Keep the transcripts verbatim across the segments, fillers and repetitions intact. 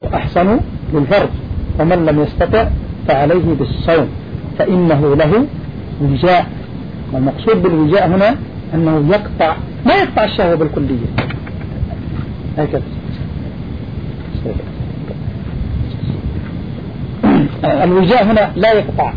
أحسن للفرج، ومن لم يستطع فعليه بالصوم فإنه له وجاء. والمقصود بالوجاء هنا أنه يقطع، ما يقطع الشهوة بالكلية هكذا. الوجاء هنا لا يقطع،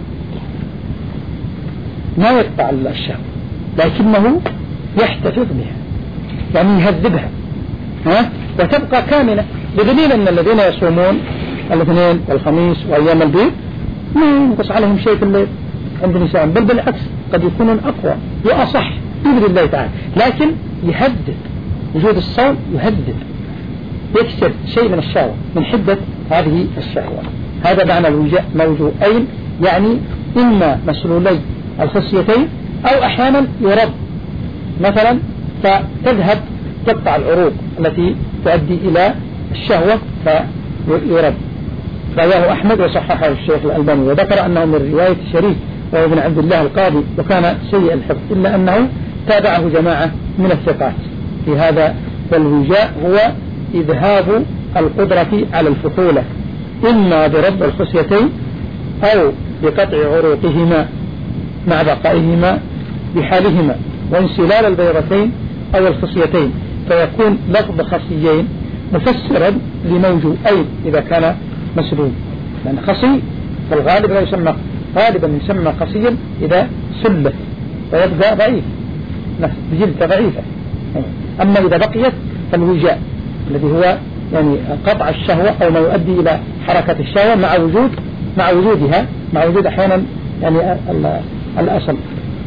ما يقطع الشهوة، لكنه يحتفظ بها، يعني يهذبها ها وتبقى كاملة، بدليل أن الذين يصومون الاثنين والخميس وأيام البيض ما ينقص عليهم شيء في الليل عند النساء، بل بالعكس قد يكونون أقوى وأصح بإذن الله تعالى، لكن يهدد وجود الصوم، يهدد يكسر شيء من الشهوة من حدة هذه الشهوة. هذا معنى الوجاء، موجوئين يعني إما مسلولي الخصيتين أو أحيانا يرد مثلا فتذهب تقطع العروق التي تؤدي إلى الشهوة فيرد. رواه أحمد وصححه الشيخ الألباني، وذكر أنه من رواية شريك وابن عبد الله القاضي، وكان سيء الحفظ، إلا أنه تابعه جماعة من الثقات في هذا. والوجاء هو إذهاب القدرة على الفحولة إما برد الخصيتين أو بقطع عروقهما مع بقائهما بحالهما، وانسلال البيضتين أو الخصيتين، فيكون لفظ خصيين مفسرا لموجوئين إذا كان مسلول، لأن خصي في الغالب لا يسمى، غالبا يسمى خصيا إذا سلت ويبقى ضعيف بجلدة ضعيفة. أما إذا بقيت فالوجاء الذي هو يعني قطع الشهوة أو ما يؤدي إلى حركة الشهوة مع وجود مع وجودها مع وجود أحيانا يعني الأصل.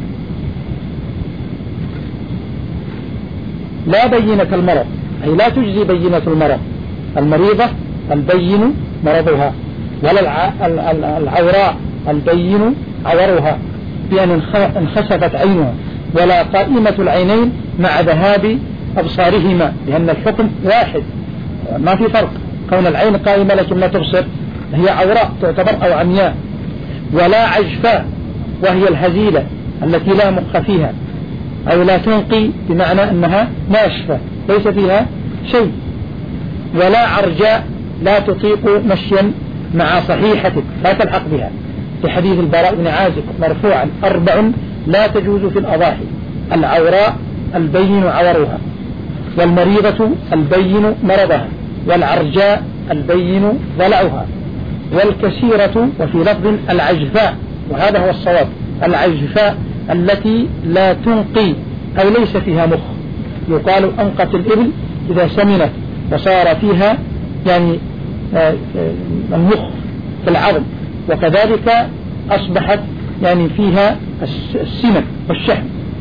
لا بينة المرض، أي لا تجزي بينة المرض، المريضة البين مرضها، ولا العوراء البين عورها بأن انخسفت عينها، ولا قائمة العينين مع ذهاب أبصارهما، لأن الحكم واحد ما في فرق، كون العين قائمة لكن لا تبصر هي عوراء تعتبر أو عمياء. ولا عجفاء وهي الهزيلة التي لا مخ فيها أو لا تنقي، بمعنى أنها ناشفة ليس فيها شيء. ولا عرجاء لا تطيق مشيا مع صحيحتك لا تلحق بها، في حديث البراء بن عازب مرفوعا: أربع لا تجوز في الأضاحي: العوراء البين عورها، والمريضة البين مرضها، والعرجاء البين ضلعها، والكثيرة، وفي لفظ العجفاء، وهذا هو الصواب، العجفاء التي لا تنقي أو ليس فيها مخ، يقال أنقت الإبل إذا سمنت وصار فيها يعني المخ في العظم، وكذلك أصبحت يعني فيها السمن والشحم.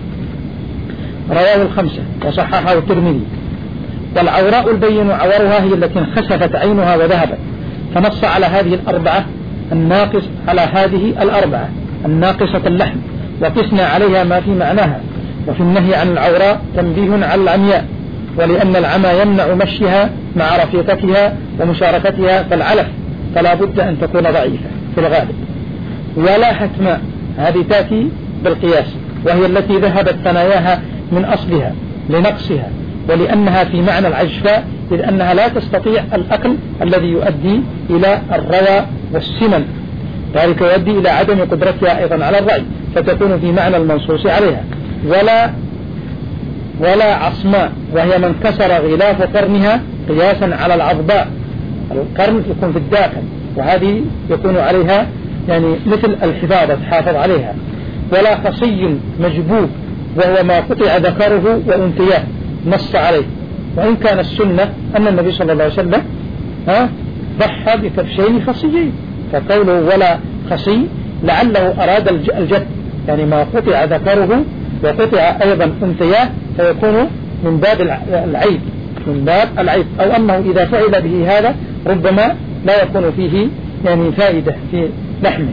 رواه الخمسة وصححه الترمذي. والعوراء البين عورها هي التي انخسفت عينها وذهبت، فنص على هذه الأربعة الناقص على هذه الأربعة الناقصة اللحم، وقسنا عليها ما في معناها. وفي النهي عن العوراء تنبيه على العمياء، ولأن العمى يمنع مشيها مع رفيقتها ومشاركتها فالعلف، فلا بد أن تكون ضعيفة في الغالب. ولا حتماء، هذه تأتي بالقياس، وهي التي ذهبت ثناياها من أصلها لنقصها، ولأنها في معنى العجفاء، إذ أنها لا تستطيع الأكل الذي يؤدي إلى الروى والسمن، ذلك يؤدي إلى عدم قدرتها أيضا على الرأي، فتكون في معنى المنصوص عليها. ولا ولا عصماء، وهي من كسر غلاف قرنها قياسا على العضباء، القرن يكون في الداخل، وهذه يكون عليها يعني مثل الحفاظة تحافظ عليها. ولا خصي مجبوب، وهو ما قطع ذكره وأنثياه، نص عليه، وإن كان السنة أن النبي صلى الله عليه وسلم ها ضحى بكبشين خصيين، فقوله ولا خصي لعله أراد الجد، يعني ما قطع ذكره وقطع أيضا أنثياه، فيكون من باب العيب من باب العيب أو أنه إذا فعل به هذا ربما لا يكون فيه يعني فائدة في لحمه.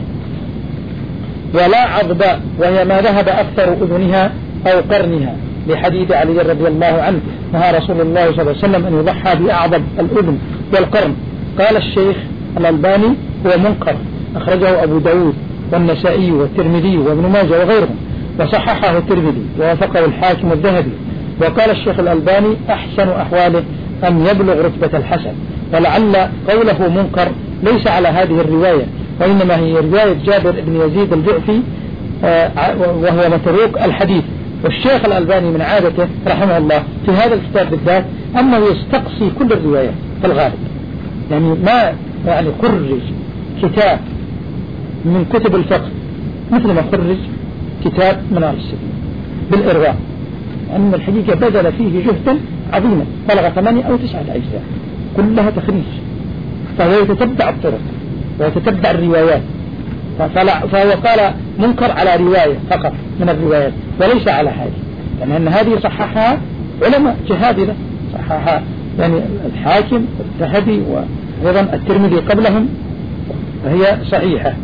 ولا عضباء، وهي ما ذهب أكثر أذنها أو قرنها، لحديث علي رضي الله عنه: نهى رسول الله صلى الله عليه وسلم أن يضحى بأعضب الأذن والقرن. قال الشيخ الألباني: هو منكر، أخرجه أبو داود والنسائي والترمذي وابن ماجه وغيرهم، وصححه الترمذي ووافقه الحاكم الذهبي. وقال الشيخ الألباني: أحسن أحواله أن يبلغ رتبة الحسن، ولعل قوله منكر ليس على هذه الرواية، وإنما هي رواية جابر بن يزيد الجعفي وهو متروك الحديث. والشيخ الألباني من عادته رحمه الله في هذا الكتاب بالذات أنه يستقصي كل الروايات في الغالب، يعني ما يعني خرج كتاب من كتب الفقه مثل ما خرج كتاب منار السبيل بالإرواء، أن يعني الحقيقة بذل فيه جهدا عظيما بلغ ثمانية أو تسعة أجزاء كلها تخريج، فهو يتتبع الطرق ويتتبع الروايات، فهو قال منكر على رواية فقط من الروايات وليس على هذه، لأن يعني هذه صححها علماء جهابذة، صححها يعني الحاكم والذهبي وأيضا الترمذي قبلهم، فهي صحيحة.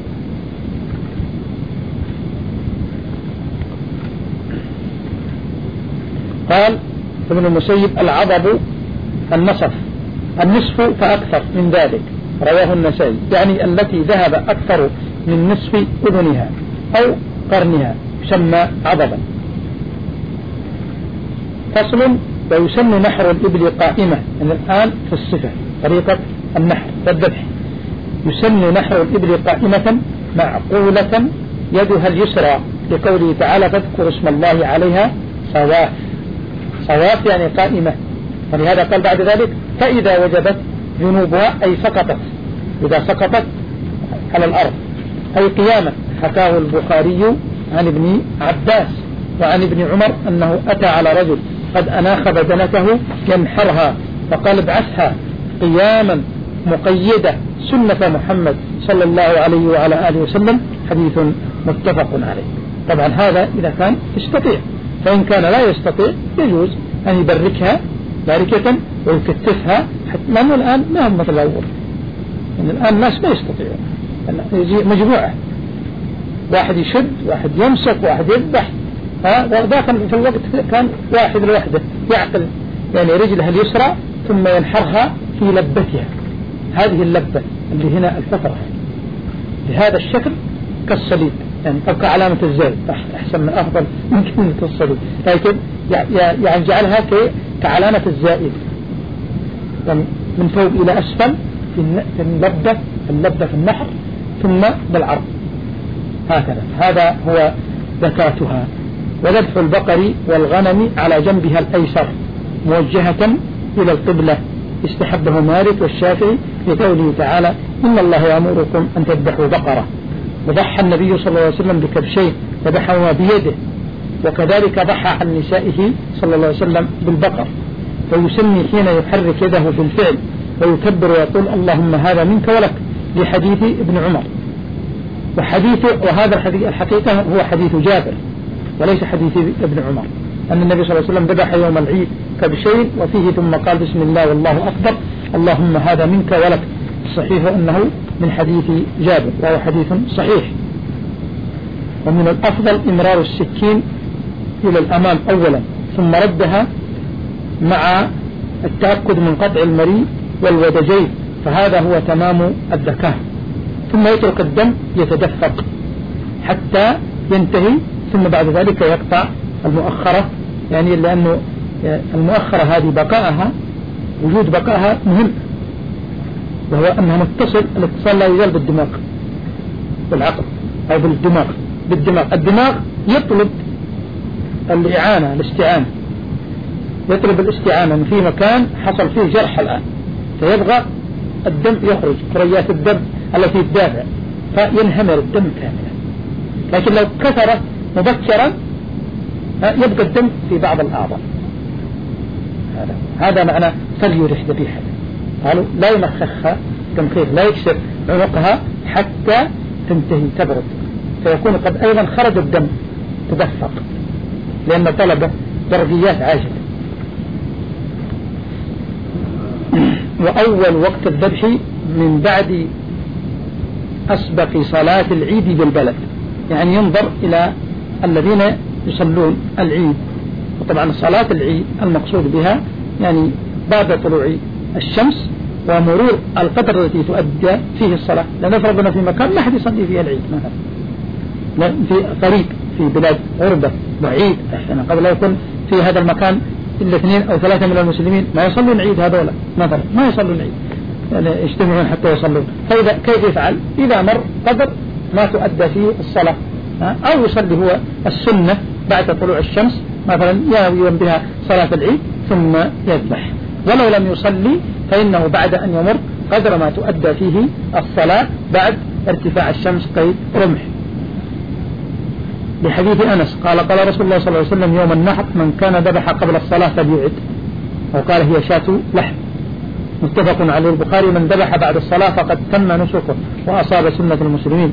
قال ابن المسيب العضب النصف النصف فأكثر من ذلك، رواه النسائي، يعني التي ذهب أكثر من نصف أذنها أو قرنها يسمى عضبا. فصل ويسمى نحر الإبل قائمة، يعني الآن في الصفة طريقة النحر والذبح، يسمى نحر الإبل قائمة معقولة يدها اليسرى لقوله تعالى فاذكر اسم الله عليها صواف، صواف يعني قائمة، ولهذا قال بعد ذلك فإذا وجبت جنوبها أي سقطت، إذا سقطت على الأرض أي قيامة. حكاه البخاري عن ابن عباس وعن ابن عمر أنه أتى على رجل قد أناخ بدنته ينحرها فقال ابعثها قياما مقيدة سنة محمد صلى الله عليه وعلى آله وسلم، حديث متفق عليه. طبعا هذا إذا كان يستطيع، فإن كان لا يستطيع يجوز أن يبركها باركة ويكتفها، لأنه الآن ما هم مثل الأول، يعني الآن الناس ما يستطيعون، يجي مجموعة، واحد يشد واحد يمسك واحد يذبح، وذاك في الوقت كان واحد لوحده يعقل يعني رجلها اليسرى ثم ينحرها في لبتها، هذه اللبة اللي هنا الفترة بهذا الشكل كالصليب، يعني تبقى علامة الزائد أحسن من أفضل من كلمة الصليب، لكن يعني جعلها كعلامة الزائد، يعني من فوق إلى أسفل في اللبة اللبة في النحر ثم بالعرض هكذا، هذا هو زكاتها. وذبح البقر والغنم على جنبها الأيسر موجهة إلى القبلة، استحبه مالك والشافعي لقوله تعالى إن الله يأمركم أن تذبحوا بقرة، وضحى النبي صلى الله عليه وسلم بكبشين ذبحهما بيده، وكذلك ضحى عن نسائه صلى الله عليه وسلم بالبقر، فيسمي حين يحرك يده بالفعل ويكبر ويقول اللهم هذا منك ولك، لحديث ابن عمر. وحديث وهذا الحديث الحقيقة هو حديث جابر وليس حديث ابن عمر، أن النبي صلى الله عليه وسلم ذبح يوم العيد كبشين وفيه ثم قال بسم الله والله أكبر اللهم هذا منك ولك، الصحيح أنه من حديث جابر وهو حديث صحيح. ومن الأفضل إمرار السكين إلى الأمام أولا ثم ردها مع التأكد من قطع المريء والودجين، فهذا هو تمام الذكاء، ثم يترك الدم يتدفق حتى ينتهي، ثم بعد ذلك يقطع المؤخرة، يعني لأنه المؤخرة هذه بقائها وجود بقائها مهم، وهو أنها متصل، الاتصال لا يزال بالدماغ بالعقل أو بالدماغ بالدماغ الدماغ يطلب الإعانة الاستعانة، يطلب الاستعانة في مكان حصل فيه جرح الآن، فيبغى الدم يخرج، كريات الدم التي تدافع، فينهمر الدم كاملا. لكن لو كثر مبكرا يبقى الدم في بعض الأعضاء، هذا هذا معنى فليرح ذبيحة، قالوا لا يمخخها تمخيخ، لا يكسر عنقها حتى تنتهي تبرد، فيكون قد أيضا خرج الدم تدفق، لأن طلب درجيات عاجلة. وأول وقت الذبح من بعد أسبق صلاة العيد بالبلد، يعني ينظر إلى الذين يصلون العيد، وطبعا صلاة العيد المقصود بها يعني بعد طلوع الشمس ومرور القدر التي تؤدى فيه الصلاة، لنفرض أن في مكان ما حد يصلي فيه العيد مثلا، في طريق في بلاد غربة بعيد، يعني قبل لا يكون في هذا المكان إلا اثنين أو ثلاثة من المسلمين ما يصلون العيد، هذولا مثلا ما يصلون العيد، يعني يجتمعون حتى يصلون. فإذا كيف يفعل؟ إذا مر قدر ما تؤدى فيه الصلاة أو يصلي هو السنة بعد طلوع الشمس مثلا ينوي بها صلاة العيد ثم يذبح، ولو لم يصلي فإنه بعد أن يمر قدر ما تؤدى فيه الصلاة بعد ارتفاع الشمس قيد رمح. لحديث أنس قال قال رسول الله صلى الله عليه وسلم يوم النحر من كان ذبح قبل الصلاة فليعد، وقال هي شاة لحم. متفق عليه البخاري من ذبح بعد الصلاة فقد تم نسكه وأصاب سنة المسلمين.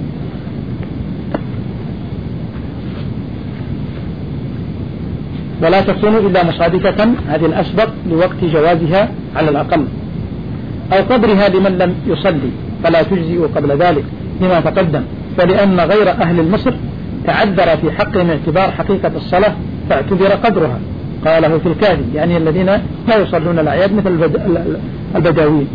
ولا تكون إلا مصادفة هذه الأسبق لوقت جوازها على الأقل، أو قبرها لمن لم يصلي فلا تجزئ قبل ذلك لما تقدم، فلأن غير أهل المصر تعذر في حقهم اعتبار حقيقة الصلاة فاعتبر قدرها، قاله في الكافي يعني الذين لا يصلون الأعياد مثل البداوين.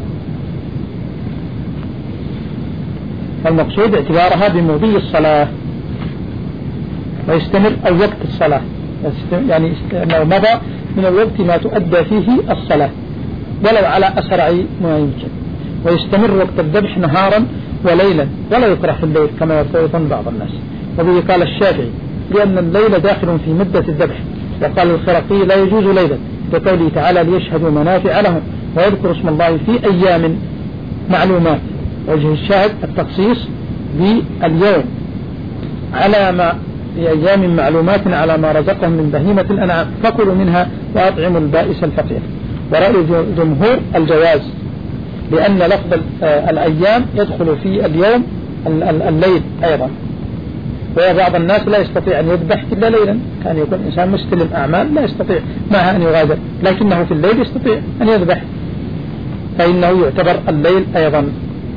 فالمقصود اعتبارها بمضي الصلاة ويستمر أو وقت الصلاة، يعني أنه مضى من الوقت ما تؤدى فيه الصلاة ولو على أسرع ما يمكن، ويستمر وقت الذبح نهارا وليلا ولا يكره في الليل كما يظن بعض الناس. وبه قال الشافعي لأن الليل داخل في مدة الذبح، وقال الخرقي لا يجوز ليلا لقوله تعالى ليشهدوا منافع لهم ويذكر اسم الله في أيام معلومات. وجه الشاهد التخصيص باليوم على ما في أيام معلومات على ما رزقهم من بهيمة الأنعام فكلوا منها وأطعموا البائس الفقير. ورأي جمهور الجواز لأن لفظ الأيام يدخل في اليوم الليل أيضا، وبعض الناس لا يستطيع أن يذبح إلا ليلا، كان يكون إنسان مستلم أعمال لا يستطيع معها أن يغادر، لكنه في الليل يستطيع أن يذبح فإنه يعتبر الليل أيضا.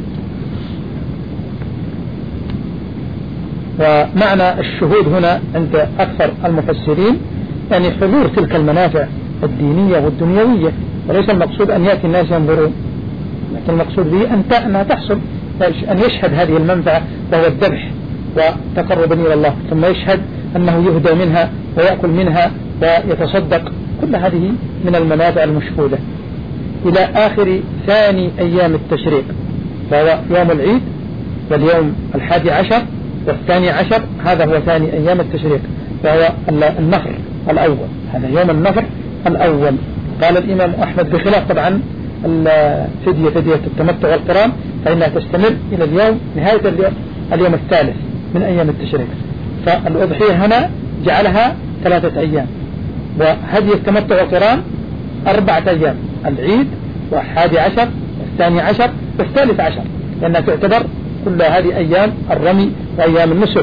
ومعنى الشهود هنا عند أكثر المفسرين يعني حضور تلك المنافع الدينية والدنيوية، وليس المقصود أن يأتي الناس ينظرون، لكن المقصود به أن تحصل أن يشهد هذه المنفعة وهو الذبح وتقربا إلى الله، ثم يشهد أنه يهدى منها ويأكل منها ويتصدق، كل هذه من المنافع المشهودة. إلى آخر ثاني أيام التشريق وهو يوم العيد واليوم الحادي عشر والثاني عشر، هذا هو ثاني أيام التشريق وهو النفر الأول، هذا يوم النفر الأول. قال الإمام أحمد بخلاف طبعا الفدية فدية التمتع والقران فإنها تستمر إلى اليوم نهاية اليوم, اليوم الثالث من أيام التشريق. فالأضحية هنا جعلها ثلاثة أيام، وهدي التمتع والقران أربعة أيام، العيد والحادي عشر والثاني عشر والثالث عشر، لأنها تعتبر كل هذه أيام الرمي وأيام النسك.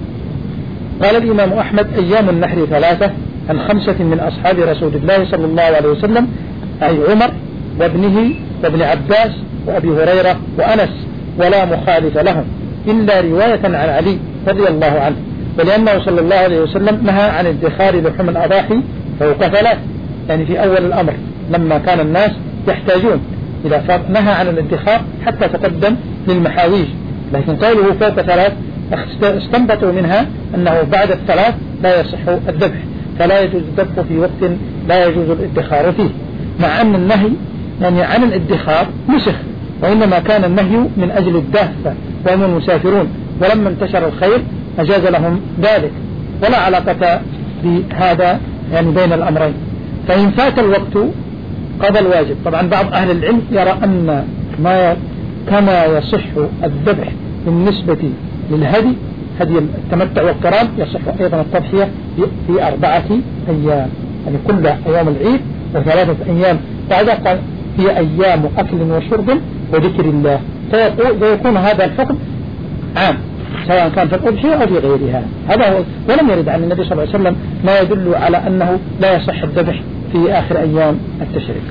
قال الإمام أحمد أيام النحر ثلاثة عن خمسة من أصحاب رسول الله صلى الله عليه وسلم، أي عمر وابنه وابن عباس وأبي هريرة وأنس، ولا مخالف لهم إلا رواية عن علي رضي الله عنه، ولأنه صلى الله عليه وسلم نهى عن ادخار لحوم الأضاحي فوق ثلاث، يعني في أول الأمر لما كان الناس يحتاجون إلى نهى عن الادخار حتى تقدم للمحاويج، لكن قوله فوق ثلاث استنبطوا منها أنه بعد الثلاث لا يصح الذبح، فلا يجوز الذبح في وقت لا يجوز الادخار فيه، مع أن النهي يعني عن الادخار نسخ، وإنما كان النهي من أجل الدافة وهم المسافرون، ولما انتشر الخير أجاز لهم ذلك، ولا علاقة بهذا يعني بين الأمرين. فإن فات الوقت قضى الواجب. طبعا بعض أهل العلم يرى أن ما كما يصح الذبح بالنسبة للهدي هدي التمتع والقران يصح أيضا التضحية في أربعة أيام، يعني كل أيام العيد وثلاثة أيام بعدها قال هي أيام أكل وشرب وذكر الله، فيكون هذا الحكم عام سواء كان في الأضحية أو في غيرها. هذا هو، ولم يرد عن النبي صلى الله عليه وسلم ما يدل على أنه لا يصح الذبح في آخر أيام التشريق.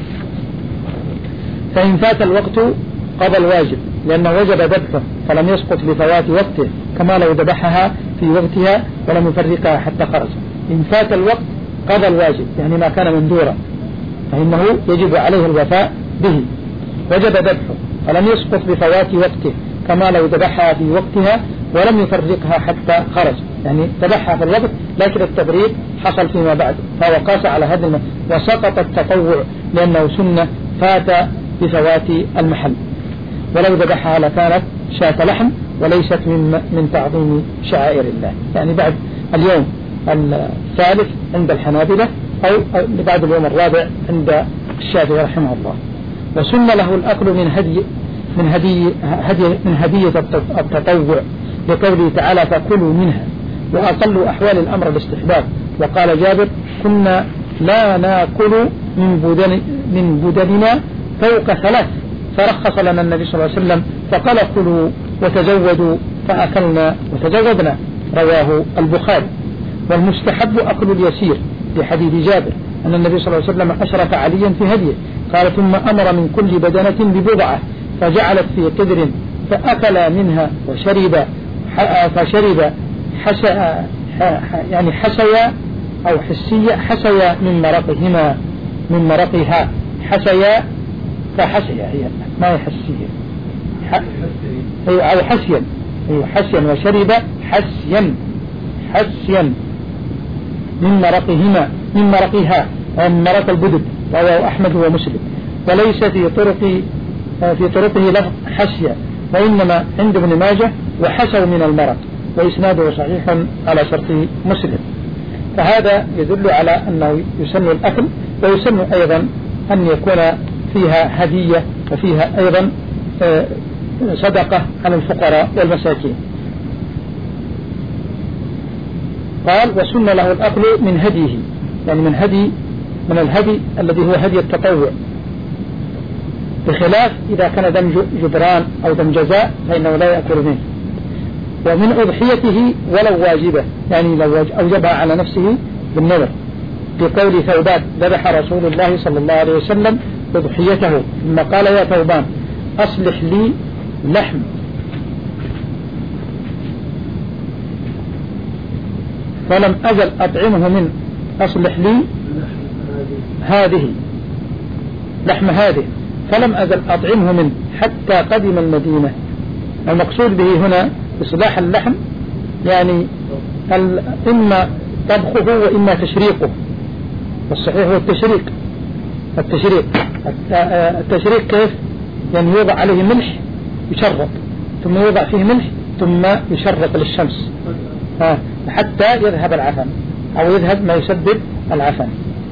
فإن فات الوقت قضى الواجب، لأنه وجب ذبحه فلم يسقط بفوات وقته، كما لو ذبحها في وقتها ولم يفرقها حتى خرج. إن فات الوقت قضى الواجب، يعني ما كان مندورا فإنه يجب عليه الوفاء به. وجب ذبحه فلم يسقط بفوات وقته، كما لو ذبحها في وقتها ولم يفرقها حتى خرج، يعني ذبحها في الوقت لكن التبريد حصل فيما بعد، فهو قاس على هذا المعنى. وسقط التطوع لأنه سنة فات بفوات المحل، ولو ذبحها لكانت شاة لحم وليست من من تعظيم شعائر الله، يعني بعد اليوم الثالث عند الحنابلة أو بعد اليوم الرابع عند الشافعي رحمه الله. وسن له الأكل من هدي من هدي هدي من هدية التطوع لقوله تعالى فكلوا منها، وأقل أحوال الأمر الاستحباب. وقال جابر كنا لا نأكل من بدن من بدننا فوق ثلاث، فرخص لنا النبي صلى الله عليه وسلم فقال كلوا وتزودوا فأكلنا وتزودنا، رواه البخاري. والمستحب أكل اليسير لحديث جابر أن النبي صلى الله عليه وسلم أشرف عليا في هديه، قال ثم أمر من كل بدنة ببضعة فجعلت في قدر فأكل منها وشرب فشرب حشا يعني حشيا أو حسيا حشيا من مرقهما من مرقها حشيا فحشيا هي ما هي حسيا أو حسيا أو حسيا وشرب حسيا حسيا من مرقهما من مرقها أو من مرق البدد، رواه أحمد ومسلم. وليس في طرق في طرقه لفظ حسيا، وإنما عند ابن ماجه وحسوا من المرق، وإسناده صحيح على شرط مسلم. فهذا يدل على أنه يسن الأكل، ويسن أيضا أن يكون فيها هدية وفيها أيضا صدقة على الفقراء والمساكين. قال وسن له الأكل من هديه، يعني من هدي من الهدي الذي هو هدي التطوع، بخلاف إذا كان دم جبران أو دم جزاء فإنه لا يأكل منه. ومن أضحيته ولو واجبة، يعني لو أوجبها على نفسه بالنذر، بقول ثوبان ذبح رسول الله صلى الله عليه وسلم أضحيته ثم قال يا ثوبان أصلح لي لحم فلم أزل أطعمه من أصلح لي هذه لحم هذه فلم أزل أطعمه منه حتى قدم المدينة. المقصود به هنا إصلاح اللحم، يعني إما طبخه وإما تشريقه، والصحيح هو التشريق. التشريق التشريق كيف؟ يعني يوضع عليه ملح يشرق، ثم يوضع فيه ملح ثم يشرق للشمس حتى يذهب العفن أو يذهب ما يسبب العفن.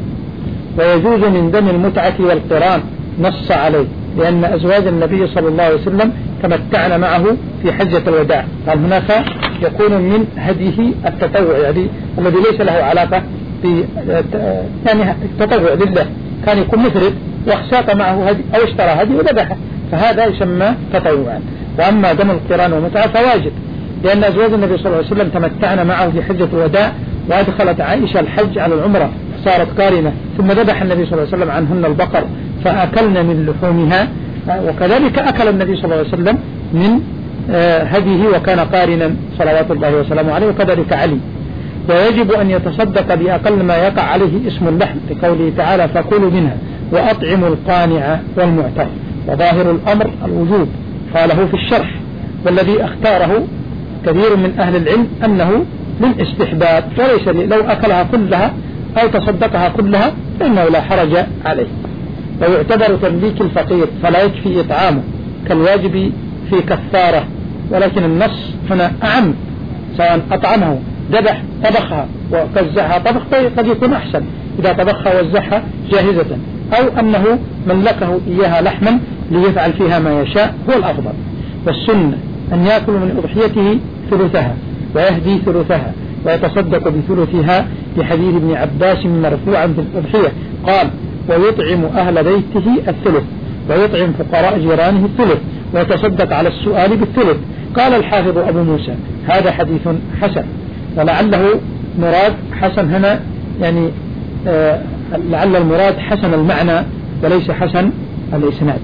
ويجوز من دم المتعة والقران نص عليه، لأن أزواج النبي صلى الله عليه وسلم تمتعن معه في حجة الوداع، قال هناك يكون من هديه التطوع، يعني الذي ليس له علاقة ب يعني التطوع لله، كان يكون مفرد واختاط معه هدي أو اشترى هدي وذبحه، فهذا يسمى تطوعا. وأما دم القران والمتعة فواجب، لأن أزواج النبي صلى الله عليه وسلم تمتعن معه في حجة الوداع، وأدخلت عائشة الحج على العمرة صارت قارنة، ثم ذبح النبي صلى الله عليه وسلم عنهن البقر فأكلن من لحومها، وكذلك أكل النبي صلى الله عليه وسلم من هديه وكان قارنا صلوات الله وسلامه عليه، وكذلك علي. ويجب أن يتصدق بأقل ما يقع عليه اسم اللحم، لقوله تعالى فكلوا منها وأطعموا القانع والمعتر. وظاهر الأمر الوجوب قاله في الشرح، والذي اختاره كثير من أهل العلم أنه للاستحباب وليس لو أكلها كلها أو تصدقها كلها فإنه لا حرج عليه. ويعتبر تمليك الفقير فلا يكفي إطعامه كالواجب في كفارة، ولكن النص هنا أعم، سواء أطعمه ذبح طبخها ووزعها طبخ قد يكون أحسن إذا طبخها ووزعها جاهزة، أو أنه ملكه إياها لحما ليفعل فيها ما يشاء هو الأفضل. والسنة أن يأكل من أضحيته ثلثها ويهدي ثلثها ويتصدق بثلثها، لحديث ابن عباس مرفوعا في الأضحية قال ويطعم أهل بيته الثلث ويطعم فقراء جيرانه الثلث ويتصدق على السؤال بالثلث. قال الحافظ أبو موسى هذا حديث حسن، ولعله مراد حسن هنا يعني آه لعل المراد حسن المعنى وليس حسن الإسناد،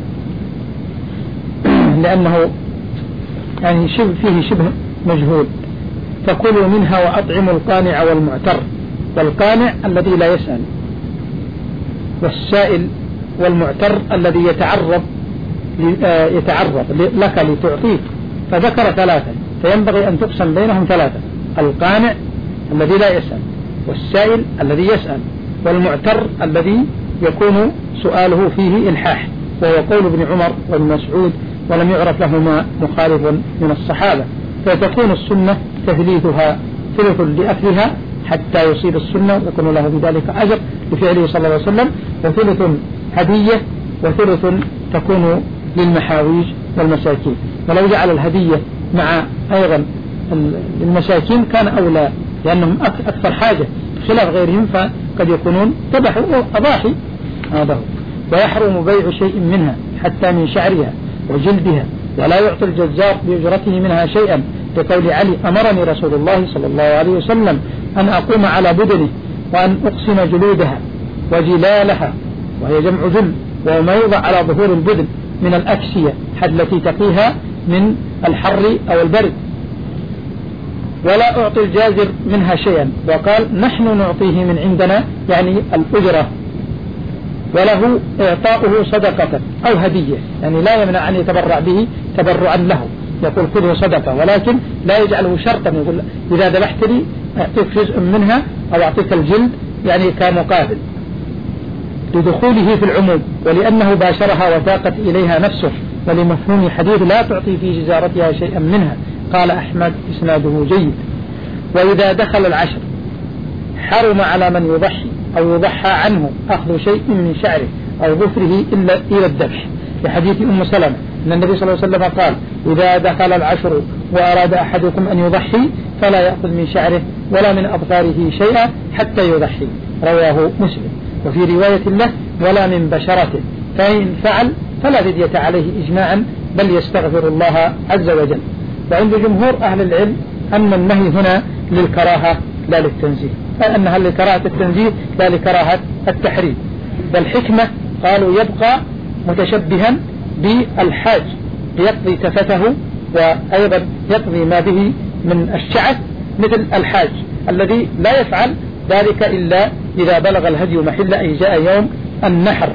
لأنه يعني شبه فيه شبه مجهول. فكلوا منها وأطعموا القانع والمعتر، والقانع الذي لا يسأل، والسائل والمعتر الذي يتعرض يتعرض لك لتعطيك، فذكر ثلاثة فينبغي أن تقسم بينهم ثلاثة: القانع الذي لا يسأل، والسائل الذي يسأل، والمعتر الذي يكون سؤاله فيه إلحاح وهو قول ابن عمر وابن مسعود، ولم يعرف لهما مخالف من الصحابة. فتكون السنة تثليثها ثلث لأكلها حتى يصيب السنة ويكون له بذلك أجر بفعله صلى الله عليه وسلم، وثلث هدية، وثلث تكون للمحاويج والمساكين. ولو جعل الهدية مع أيضا للمساكين كان أولى، لأنهم أكثر حاجة خلاف غيرهم، فقد يكونون ذبحوا أضاحي. هذا هو. ويحرم بيع شيء منها حتى من شعرها وجلدها، ولا يعطي الجزار بأجرته منها شيئا، لقول علي: أمرني رسول الله صلى الله عليه وسلم أن أقوم على بدنه وأن أقسم جلودها وجلالها، وهي جمع جل، وما يوضع على ظهور البدن من الأكسية التي تقيها من الحر أو البرد. ولا أعطي الجازر منها شيئا، وقال: نحن نعطيه من عندنا، يعني الأجرة، وله إعطاؤه صدقة أو هدية، يعني لا يمنع أن يتبرع به تبرعا له، يقول خذه صدقة، ولكن لا يجعله شرطا، يقول إذا ذبحت لي أعطيك جزء منها أو أعطيك الجلد، يعني كمقابل، لدخوله في العموم، ولأنه باشرها وتاقت إليها نفسه، ولمفهوم حديث لا تعطي في جزارتها شيئا منها. قال أحمد: إسناده جيد. وإذا دخل العشر حرم على من يضحي أو يضحى عنه أخذ شيء من شعره أو ظفره إلا إلى الذبح، لحديث أم سلمة أن النبي صلى الله عليه وسلم قال: إذا دخل العشر وأراد أحدكم أن يضحي فلا يأخذ من شعره ولا من أظفاره شيئا حتى يضحي. رواه مسلم. وفي رواية له: ولا من بشرته، فإن فعل فلا فدية عليه إجماعا، بل يستغفر الله عز وجل. وعند جمهور أهل العلم أن النهي هنا للكراهة لا للتنزيه، أنها لكراهة التنزيه لا لكراهة التحريم. والحكمة قالوا يبقى متشبها بالحاج، يقضي تفته وأيضا يقضي ما به من الشعث مثل الحاج الذي لا يفعل ذلك إلا إذا بلغ الهدي محل، أي جاء يوم النحر.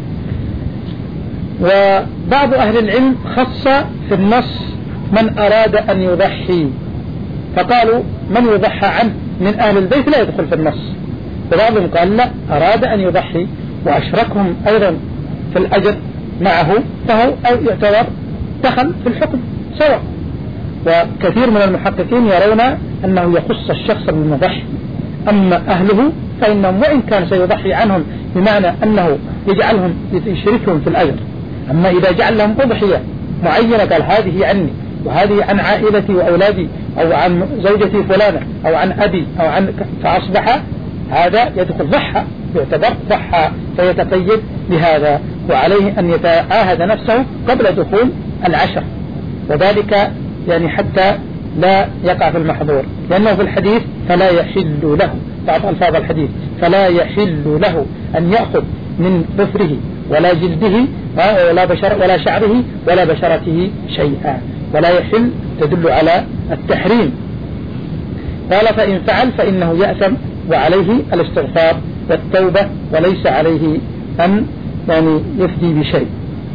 وبعض أهل العلم خص في النص من أراد أن يضحي، فقالوا من يضحى عنه من أهل البيت لا يدخل في النص، وبعضهم قال لا، أراد أن يضحي وأشركهم أيضا في الأجر معه فهو أو يعتبر دخل في الحكم سواء. وكثير من المحققين يرون أنه يخص الشخص بالمضحي، أما أهله فإنهم وإن كان سيضحي عنهم بمعنى أنه يجعلهم يشركهم في الأجر، أما إذا جعل لهم أضحية معينة قال هذه عني وهذه عن عائلتي وأولادي أو عن زوجتي فلانة أو عن أبي أو عن، فأصبح هذا يدخل ضحى، يعتبر ضحى، فيتقيد بهذا. وعليه أن يتعاهد نفسه قبل دخول العشر، وذلك يعني حتى لا يقع في المحظور، لأنه في الحديث فلا يحل له، بعض ألفاظ الحديث فلا يحل له أن يأخذ من ظفره ولا جلده ولا, بشر ولا شعره ولا بشرته شيئا، ولا يحل تدل على التحريم. قال: فإن فعل فإنه يأثم وعليه الاستغفار والتوبة، وليس عليه أن يعني يفدي بشيء.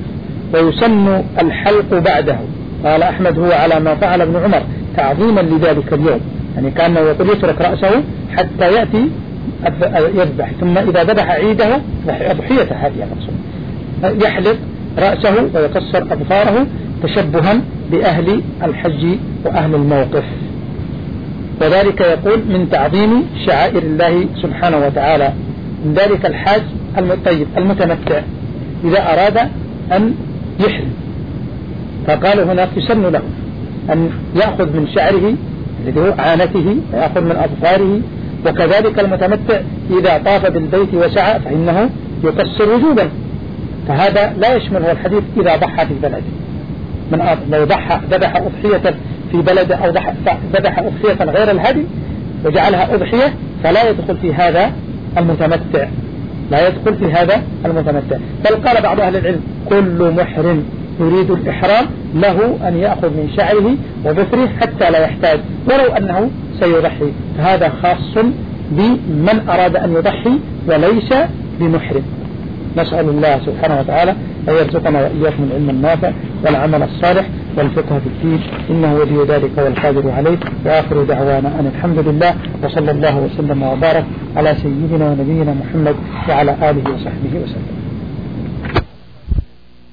ويسن الحلق بعده. قال أحمد: هو على ما فعل ابن عمر تعظيما لذلك اليوم، يعني كان يقول يترك رأسه حتى يأتي يذبح، ثم إذا ذبح عيده أضحيته هذه المقصود، يحلق رأسه ويقصر أظفاره تشبها بأهل الحج وأهل الموقف. وذلك يقول من تعظيم شعائر الله سبحانه وتعالى. من ذلك الحاج المطيب المتمتع إذا أراد أن يحرم، فقالوا هناك يسن له أن يأخذ من شعره الذي هو عانته ويأخذ من أظفاره. وكذلك المتمتع إذا طاف بالبيت وسعى فإنه يقصر وجوبا، فهذا لا يشمله الحديث إذا ضحى في بلده. من لو ضحى ذبح أضحية في بلده أو ذبح أضحية غير الهدي وجعلها أضحية فلا يدخل في هذا المتمتع، لا يدخل في هذا المتمتع. بل قال بعض أهل العلم: كل محرم يريد الإحرام له أن يأخذ من شعره وظفره حتى لا يحتاج ولو أنه سيضحي، فهذا خاص بمن أراد أن يضحي وليس بمحرم. نسأل الله سبحانه وتعالى أن يرزقنا وإياكم العلم النافع والعمل الصالح والفقه في الدين، إنه ولي ذلك والقادر عليه. وآخر دعوانا أن الحمد لله، وصلى الله وسلم وبارك على سيدنا ونبينا محمد وعلى آله وصحبه وسلم.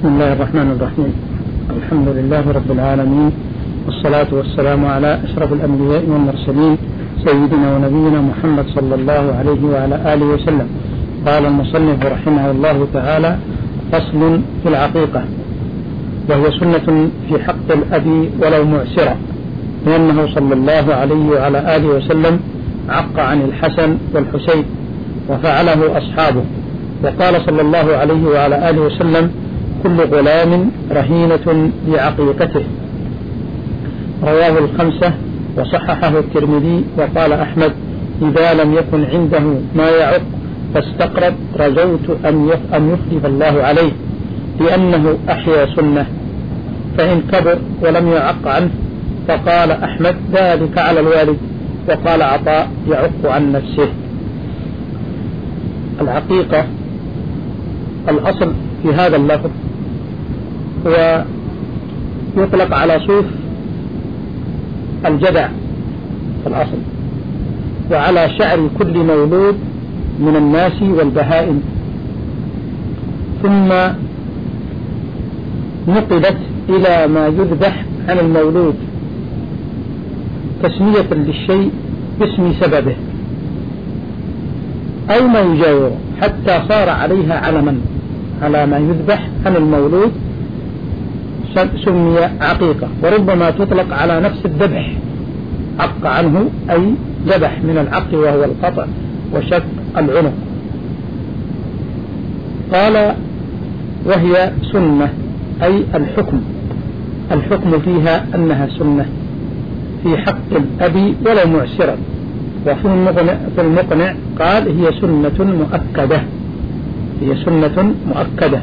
بسم الله الرحمن الرحيم. الحمد لله رب العالمين، والصلاة والسلام على أشرف الأنبياء والمرسلين سيدنا ونبينا محمد صلى الله عليه وعلى آله وسلم. قال المصنف رحمه الله تعالى: فصل في العقيقة، وهو سنة في حق الأب ولو معسرة، لأنه صلى الله عليه وعلى آله وسلم عق عن الحسن والحسين وفعله أصحابه. وقال صلى الله عليه وعلى آله وسلم: كل غلام رهينة بعقيقته. رواه الخمسة وصححه الترمذي. وقال أحمد: إذا لم يكن عنده ما يعق فاستقرب رجوت أن يخلف الله عليه، لأنه أحيا سنة، فإن كبر ولم يعق عنه. فقال أحمد: ذلك على الوالد. وقال عطاء: يعق عن نفسه. العقيقة الأصل في هذا اللفظ هو يطلق على صوف الجدع في الأصل، وعلى شعر كل مولود من الناس والبهائم، ثم نقلت إلى ما يذبح عن المولود تسمية للشيء باسم سببه أو ما يجاوره، حتى صار عليها علما على ما يذبح عن المولود سمي عقيقة. وربما تطلق على نفس الذبح، عق عنه أي ذبح من العق وهو القطع وشق العنق. قال: وهي سنة أي الحكم الحكم فيها أنها سنة في حق الأب ولو معسرا. وفي المقنع, في المقنع قال: هي سنة مؤكدة هي سنة مؤكدة.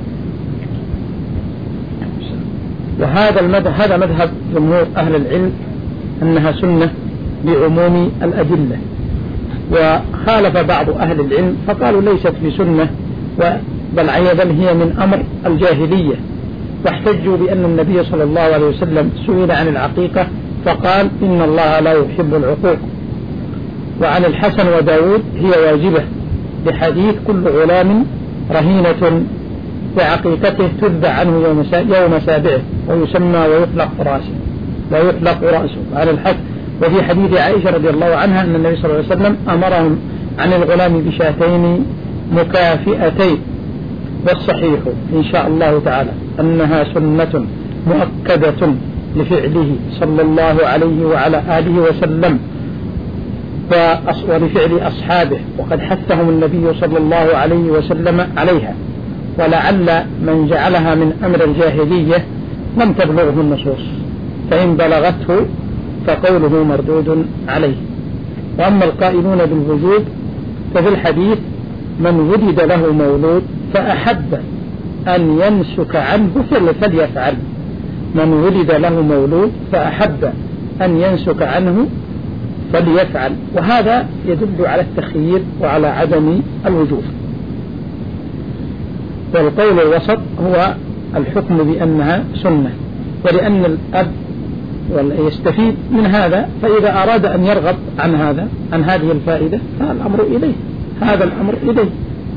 وهذا المذهب هذا مذهب جمهور أهل العلم أنها سنة بعموم الأدلة. وخالف بعض أهل العلم فقالوا ليست بسنة، بل عيبا هي من أمر الجاهلية، واحتجوا بأن النبي صلى الله عليه وسلم سئل عن العقيقة فقال: إن الله لا يحب العقوق. وعن الحسن وداود: هي واجبة، بحديث كل غلام رهينة بعقيقته تذبح عنه يوم سابعه ويسمى ويحلق رأسه ويحلق رأسه على الحد. وفي حديث عائشة رضي الله عنها أن النبي صلى الله عليه وسلم أمرهم عن الغلام بشاتين مكافئتين. والصحيح إن شاء الله تعالى أنها سنة مؤكدة لفعله صلى الله عليه وعلى آله وسلم ولفعل أصحابه، وقد حثهم النبي صلى الله عليه وسلم عليها. ولعل من جعلها من أمر الجاهلية لم تبلغه النصوص، فإن بلغته فقوله مردود عليه. وأما القائلون بالوجوب ففي الحديث: من ولد له مولود فأحب أن ينسك عنه فليفعل من ولد له مولود فأحب أن ينسك عنه فليفعل. وهذا يدل على التخيير وعلى عدم الوجوب. والقول الوسط هو الحكم بأنها سنة، ولأن الأب يستفيد من هذا، فإذا أراد أن يرغب عن هذا عن هذه الفائدة فالأمر إليه هذا الأمر إليه.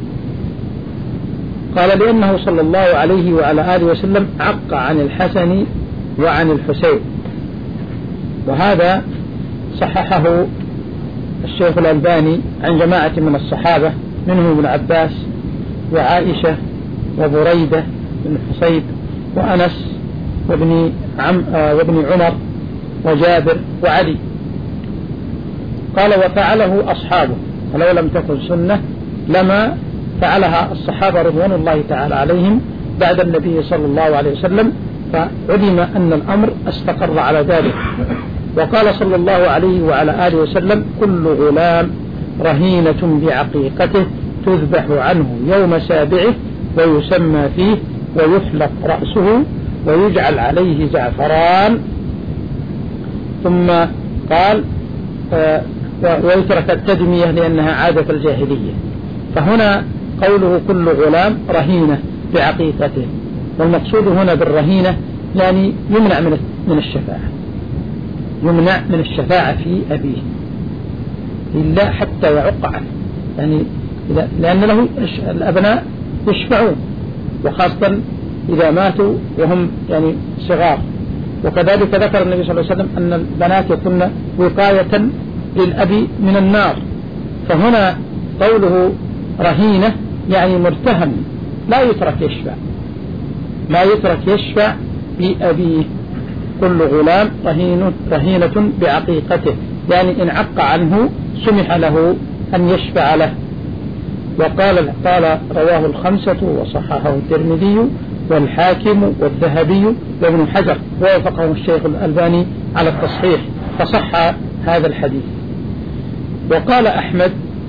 قال: لأنه صلى الله عليه وعلى آله وسلم عق عن الحسن وعن الحسين. وهذا صححه الشيخ الألباني عن جماعة من الصحابة، منهم ابن عباس وعائشة وبريدة بن حصيب وأنس وابن, عم وابن عمر وجابر وعلي. قال: وفعله أصحابه، ولو لم تكن سنة لما فعلها الصحابة رضوان الله تعالى عليهم بعد النبي صلى الله عليه وسلم، فعلم أن الأمر استقر على ذلك. وقال صلى الله عليه وعلى آله وسلم: كل غلام رهينة بعقيقته تذبح عنه يوم سابعه ويسمى فيه ويحلق رأسه ويجعل عليه زعفران. ثم قال: آه ويترك التدمية لأنها عادة الجاهلية. فهنا قوله كل غلام رهينة بعقيقته، والمقصود هنا بالرهينة يعني يمنع من الشفاعة يمنع من الشفاعة في أبيه إلا حتى يعق عنه، يعني لأن له الأبناء يشفعون، وخاصة إذا ماتوا وهم يعني صغار. وكذلك ذكر النبي صلى الله عليه وسلم أن البنات يكون وقاية للأب من النار. فهنا قوله رهينة يعني مرتهن لا يترك يشفع، لا يترك يشفع بأبيه. كل غلام رهين رهينة بعقيقته، يعني إن عق عنه سمح له أن يشفع له. وقال قال رواه الخمسة وصححه الترمذي والحاكم والذهبي وابن حجر، ووافقه الشيخ الألباني على التصحيح فصح هذا الحديث. وقال أحمد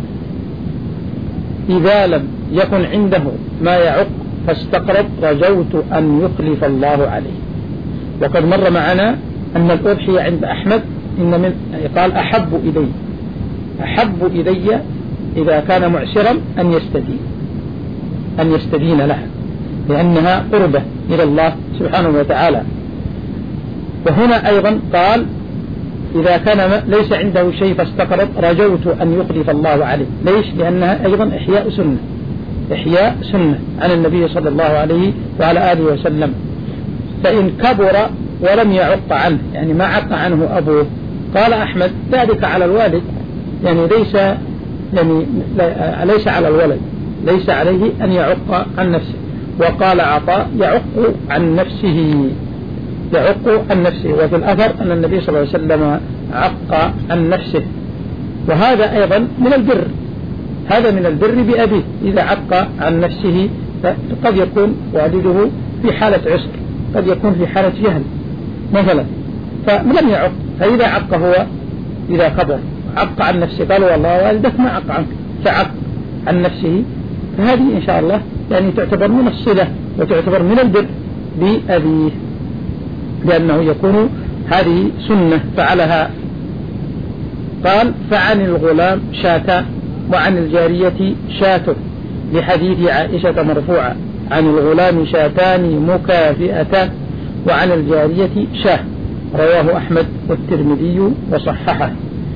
إذا لم يكن عنده ما يعق فاستقرب رجوت أن يخلف الله عليه. وقد مر معنا أن الأضحية عند أحمد إن من قال أحب إلي أحب إلي إذا كان معسرا أن يستدين أن يستدين لها، لأنها قربة إلى الله سبحانه وتعالى. وهنا أيضا قال إذا كان ليس عنده شيء فاستقرب رجوت أن يخلف الله عليه. ليش؟ لأنها أيضا إحياء سنة إحياء سنة عن النبي صلى الله عليه وعلى آله وسلم. فإن كبر ولم يعق عنه، يعني ما عق عنه أبوه، قال أحمد ذلك على الوالد، يعني ليس يعني ليس على الولد، ليس عليه أن يعق عن نفسه. وقال عطاء يعق عن نفسه يعق عن نفسه. وفي الأثر أن النبي صلى الله عليه وسلم عق عن نفسه. وهذا أيضا من البر، هذا من البر بأبيه إذا عق عن نفسه. قد يكون والده في حالة عسر، قد يكون في حالة جهل مثلا فلم يعق، فإذا عق هو إذا كبر عق عن نفسه قال والله والدك ما عق عنك فعق عن نفسه، فهذه إن شاء الله يعني تعتبر من الصلة وتعتبر من البر بأبيه، لأنه يكون هذه سنة فعلها. قال فعن الغلام شاتان وعن الجارية شاة، لحديث عائشة مرفوعة عن الغلام شاتان مكافئتان وعن الجارية شاه، رواه أحمد والترمذي وصححه.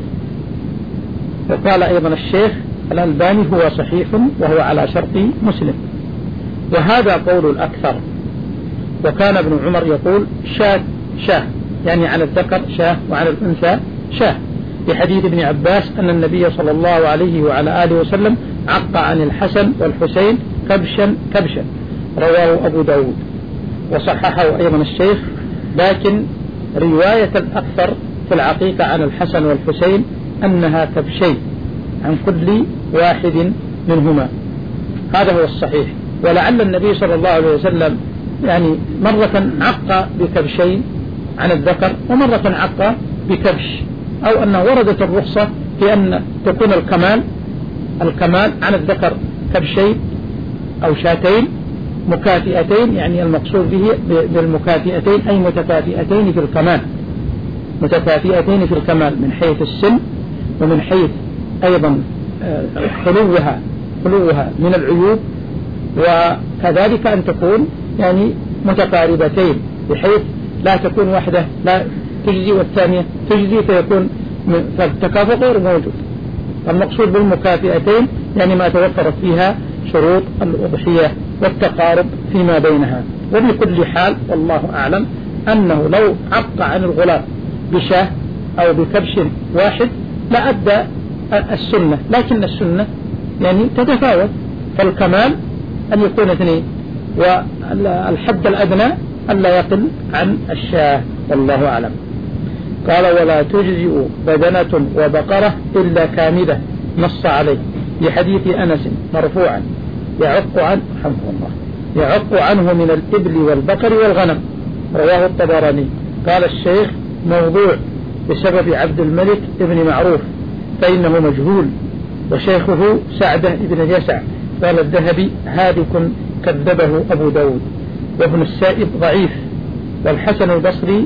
وقال أيضا الشيخ الألباني هو صحيح وهو على شرط مسلم، وهذا قول الأكثر. وكان ابن عمر يقول شاه شاه، يعني على الذكر شاه وعلى الأنثى شاه، لحديث ابن عباس أن النبي صلى الله عليه وعلى آله وسلم عق عن الحسن والحسين كبشا كبشا، رواه أبو داود وصححه أيضا الشيخ. لكن رواية الأكثر في العقيقة عن الحسن والحسين أنها كبشين عن كل واحد منهما، هذا هو الصحيح. ولعل النبي صلى الله عليه وسلم يعني مرة عق بكبشين عن الذكر ومرة عق بكبش، أو أن وردت الرخصة في أن تكون الكمال الكمال عن الذكر كبشين أو شاتين مكافئتين، يعني المقصود به بالمكافئتين أي متكافئتين في الكمال، متكافئتين في الكمال من حيث السن ومن حيث أيضا خلوها خلوها من العيوب، وكذلك أن تكون يعني متقاربتين بحيث لا تكون واحدة لا تجزي والثانية تجزي، فيكون التكافؤ غير موجود. المقصود بالمكافئتين يعني ما توفرت فيها شروط الأضحية والتقارب فيما بينها. وبكل حال والله أعلم أنه لو عق عن الغلام بشاه أو بكبش واحد لأدى السنة، لكن السنة يعني تتفاوت، فالكمال أن يكون اثنين والحد الأدنى ألا يقل عن الشاه، والله أعلم. قال ولا تجزئ بدنة وبقرة إلا كاملة، نص عليه لحديث أنس مرفوعا يعق عنه رحمه الله يعق عنه من الإبل والبقر والغنم، رواه الطبراني. قال الشيخ موضوع بسبب عبد الملك ابن معروف فإنه مجهول، وشيخه سعدة ابن يسع. قال الذهبي هالك كذبه أبو داود، وابن السائب ضعيف، والحسن البصري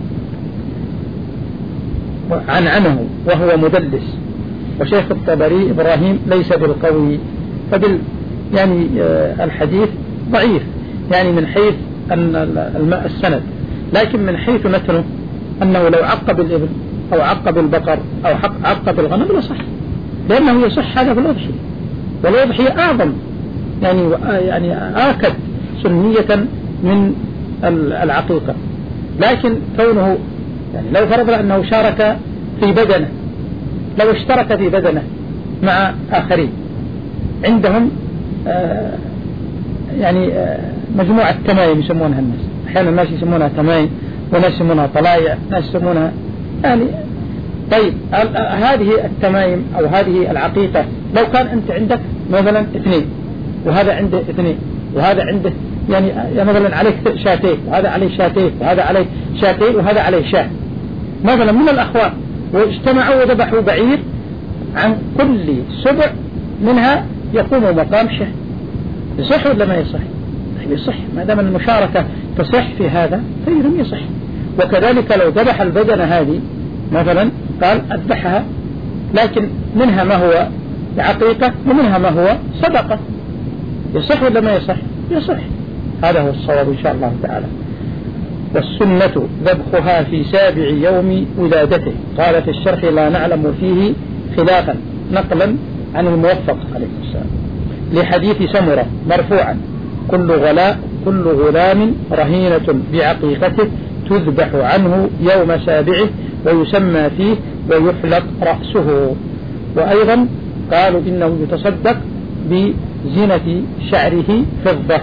عنعنه وهو مدلس، وشيخ الطبري إبراهيم ليس بالقوي، فبال يعني الحديث ضعيف يعني من حيث أن السند، لكن من حيث متنه أنه لو عقب الإبل أو عقب البقر أو عقب الغنم لا صح، لأنه يصح هذا في الأضحية، والأضحية أعظم يعني يعني آكد سنية من العقيقة. لكن كونه يعني لو فرضنا أنه شارك في بدنه، لو اشترك في بدنه مع آخرين عندهم آه يعني آه مجموعة تمايم يسمونها الناس، أحيانا الناس يسمونها تمايم وناس يسمونها طلايع، ناس يسمونها يعني. طيب هذه التمايم أو هذه العقيقة لو كان أنت عندك مثلا اثنين وهذا عنده اثنين وهذا عنده يعني, يعني مثلا عليك شاتين وهذا عليه شاتين وهذا عليه شاتين وهذا عليه شاه مثلا من الأخوان، واجتمعوا وذبحوا بعير، عن كل سبع منها يقوم مقام شه، يصح ولا ما يصح؟ يصح، ما دام المشاركة تصح في هذا فإذا يصح. وكذلك لو ذبح البدنة هذه مثلا قال أذبحها، لكن منها ما هو عقيقة ومنها ما هو صدقة، يصح ولا ما يصح؟ يصح. هذا هو الصواب إن شاء الله تعالى. والسنة ذبحها في سابع يوم ولادته. قال في الشرح لا نعلم فيه خلافا، نقلا عن الموفق عليه السلام لحديث سمرة مرفوعا: كل غلاء كل غلام رهينة بعقيقته تذبح عنه يوم سابعه ويسمى فيه ويحلق رأسه. وأيضا قالوا إنه يتصدق بزينة شعره فضة.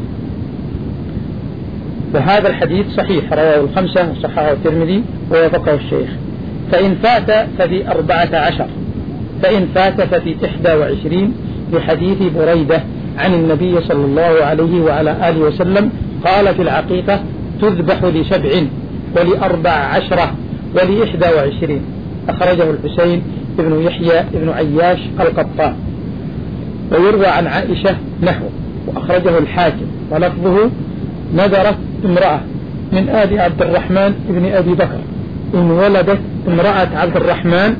وهذا الحديث صحيح، رواه الخمسة وصححه الترمذي ووافقه الشيخ. فإن فات ففي أربعة عشر، فإن فات ففي إحدى وعشرين، لحديث بريدة عن النبي صلى الله عليه وعلى آله وسلم قال في العقيقة: تذبح لسبع ولأربع عشرة ولإحدى وعشرين. أخرجه الحسين بن يحيى بن عياش القطان. ويروى عن عائشة نحو، وأخرجه الحاكم ولفظه: نذرت امرأة من آل عبد الرحمن بن أبي بكر إن ولدت امرأة عبد الرحمن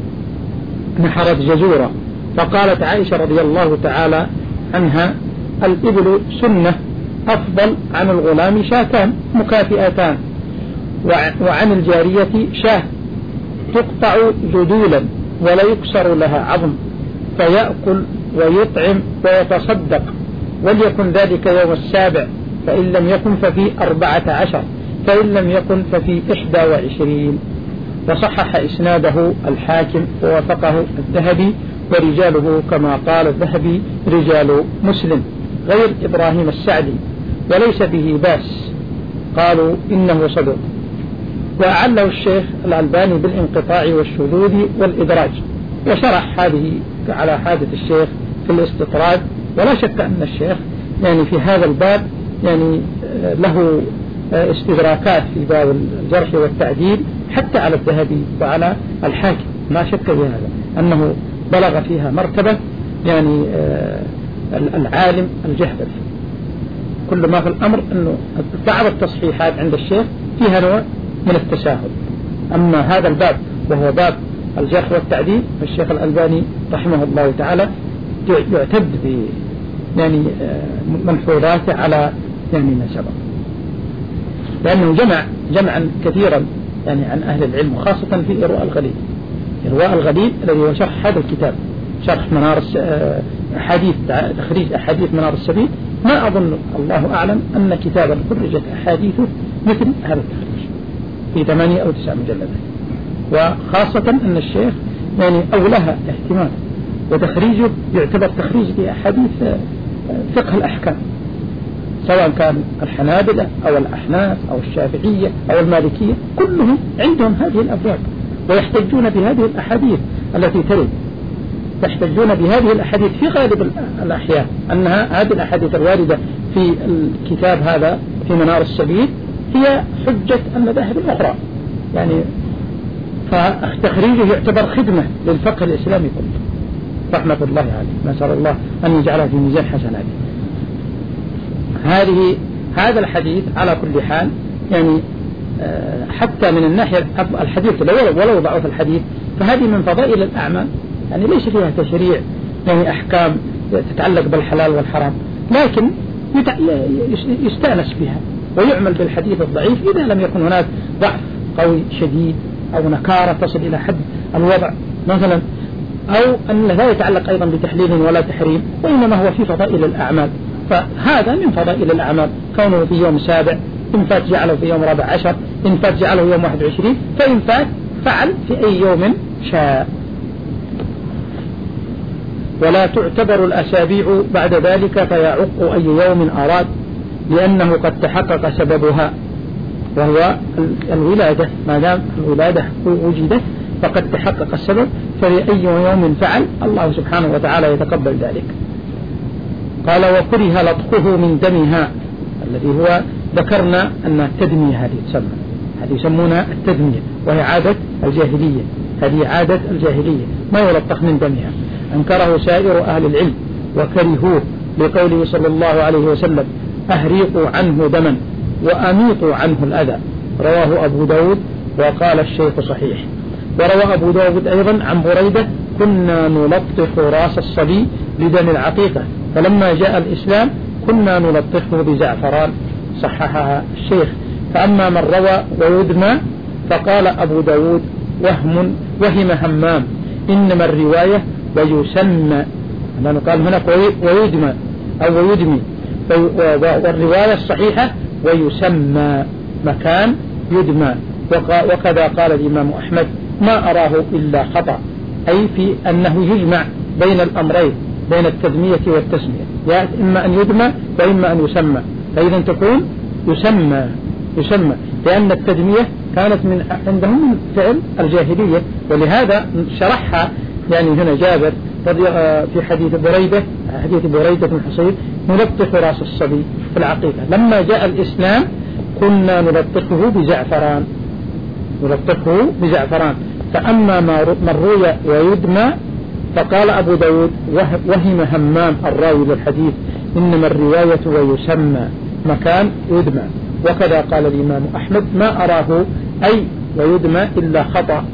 نحرت جزورة، فقالت عائشة رضي الله تعالى عنها: الإبل سنة أفضل عن الغلام شاتان مكافئتان، وعن الجارية شاه تقطع جدولا ولا يكسر لها عظم، فيأكل ويطعم ويتصدق، وليكن ذلك يوم السابع، فإن لم يكن ففي أربعة عشر، فإن لم يكن ففي إحدى وعشرين. وصحح إسناده الحاكم ووافقه الذهبي، ورجاله كما قال الذهبي رجال مسلم غير إبراهيم السعدي، وليس به باس، قالوا إنه صدوق. وأعله الشيخ الألباني بالانقطاع والشذوذ والإدراج، وشرح هذه على حادث الشيخ في الاستطراد. ولا شك أن الشيخ يعني في هذا الباب يعني له استدراكات في باب الجرح والتعديل حتى على الذهبي وعلى الحاكم، ما شك بهذا أنه بلغ فيها مرتبة يعني العالم الجهبذ. كل ما في الأمر أنه بعض التصحيحات عند الشيخ فيها نوع من التساهل. أما هذا الباب وهو باب الجرح والتعديل، فالشيخ الألباني رحمه الله تعالى يعتد ب يعني منحوراته على يعني ما سبق، لأنه جمع جمعا كثيرا يعني عن أهل العلم، وخاصة في إرواء الغليل. إرواء الغليل الذي هو شرح هذا الكتاب، شرح منار أحاديث تخريج أحاديث منار السبيل، ما أظن الله أعلم أن كتابا خرجت أحاديثه مثل هذا التخريج في ثمانية أو تسعة مجلدات. وخاصة أن الشيخ يعني أولها اهتمام، وتخريجه يعتبر تخريج لأحاديث فقه الأحكام، سواء كان الحنابلة أو الأحناف أو الشافعية أو المالكية، كلهم عندهم هذه الأبواب ويحتجون بهذه الأحاديث التي ترد، يحتجون بهذه الأحاديث في غالب الأحيان، أنها هذه الأحاديث الواردة في الكتاب هذا في منار السبيل هي حجة المذاهب الأخرى يعني، فتخريجه يعتبر خدمة للفقه الإسلامي كله رحمة الله عليه، نسأل الله أن يجعلها في ميزان حسناته. هذه هذا الحديث على كل حال يعني حتى من الناحية الحديث ولو ضعف الحديث، فهذه من فضائل الأعمال، يعني ليس فيها تشريع يعني أحكام تتعلق بالحلال والحرام، لكن يستأنس بها ويعمل بالحديث الضعيف إذا لم يكن هناك ضعف قوي شديد أو نكارة تصل إلى حد الوضع مثلا، أو أن لا يتعلق أيضا بتحليل ولا تحريم، وإنما هو في فضائل الأعمال، فهذا من فضائل الأعمال كونه في يوم سابع، إن فات جعله في يوم رابع عشر، إن فات جعله يوم واحد وعشرين، فإن فات فعل في أي يوم شاء. ولا تعتبر الأسابيع بعد ذلك فيعق أي يوم أراد، لأنه قد تحقق سببها وهو الولادة، ما دام الولادة وجدت فقد تحقق السبب، فلأي يوم فعل الله سبحانه وتعالى يتقبل ذلك. قال وكره لطخه من دمها، الذي هو ذكرنا أن التدمية هذه تسمى، هذه يسمونها التدمية، وهي عادة الجاهلية، هذه عادة الجاهلية، ما يلطخ من دمها. أنكره سائر أهل العلم وكرهوه لقوله صلى الله عليه وسلم أهريقوا عنه دما وأميطوا عنه الأذى، رواه أبو داود وقال الشيخ صحيح. وروى أبو داود أيضا عن بريدة كنا نلطخ رأس الصبي بدم العقيقة، فلما جاء الإسلام كنا نلطخه بزعفران، صححها الشيخ. فأما من روى ويدمى فقال أبو داود وهم وهم همام، إنما الرواية ويسمى، لأنه قال هنا ويدمى أو ويدمي، والرواية الصحيحة ويسمى مكان يدمى. وكذا قال الإمام أحمد ما أراه إلا خطأ، أي في أنه يجمع بين الأمرين، بين التدمية والتسمية، يعني إما أن يدمى وإما أن يسمى، فإذا تكون يسمى يسمى لأن التدمية كانت من عندهم من فعل الجاهلية، ولهذا شرحها يعني هنا جابر في حديث بريدة حديث بريدة بن حصير نلطخ رأس الصبي في العقيقة. لما جاء الإسلام كنا نلطخه بزعفران نلطخه بزعفران فأما من روي ويدمى فقال أبو داود وهم همام الراوي للحديث إنما الرواية ويسمى مكان يدمى. وكذا قال الإمام أحمد ما أراه أي ويدمى إلا خطأ،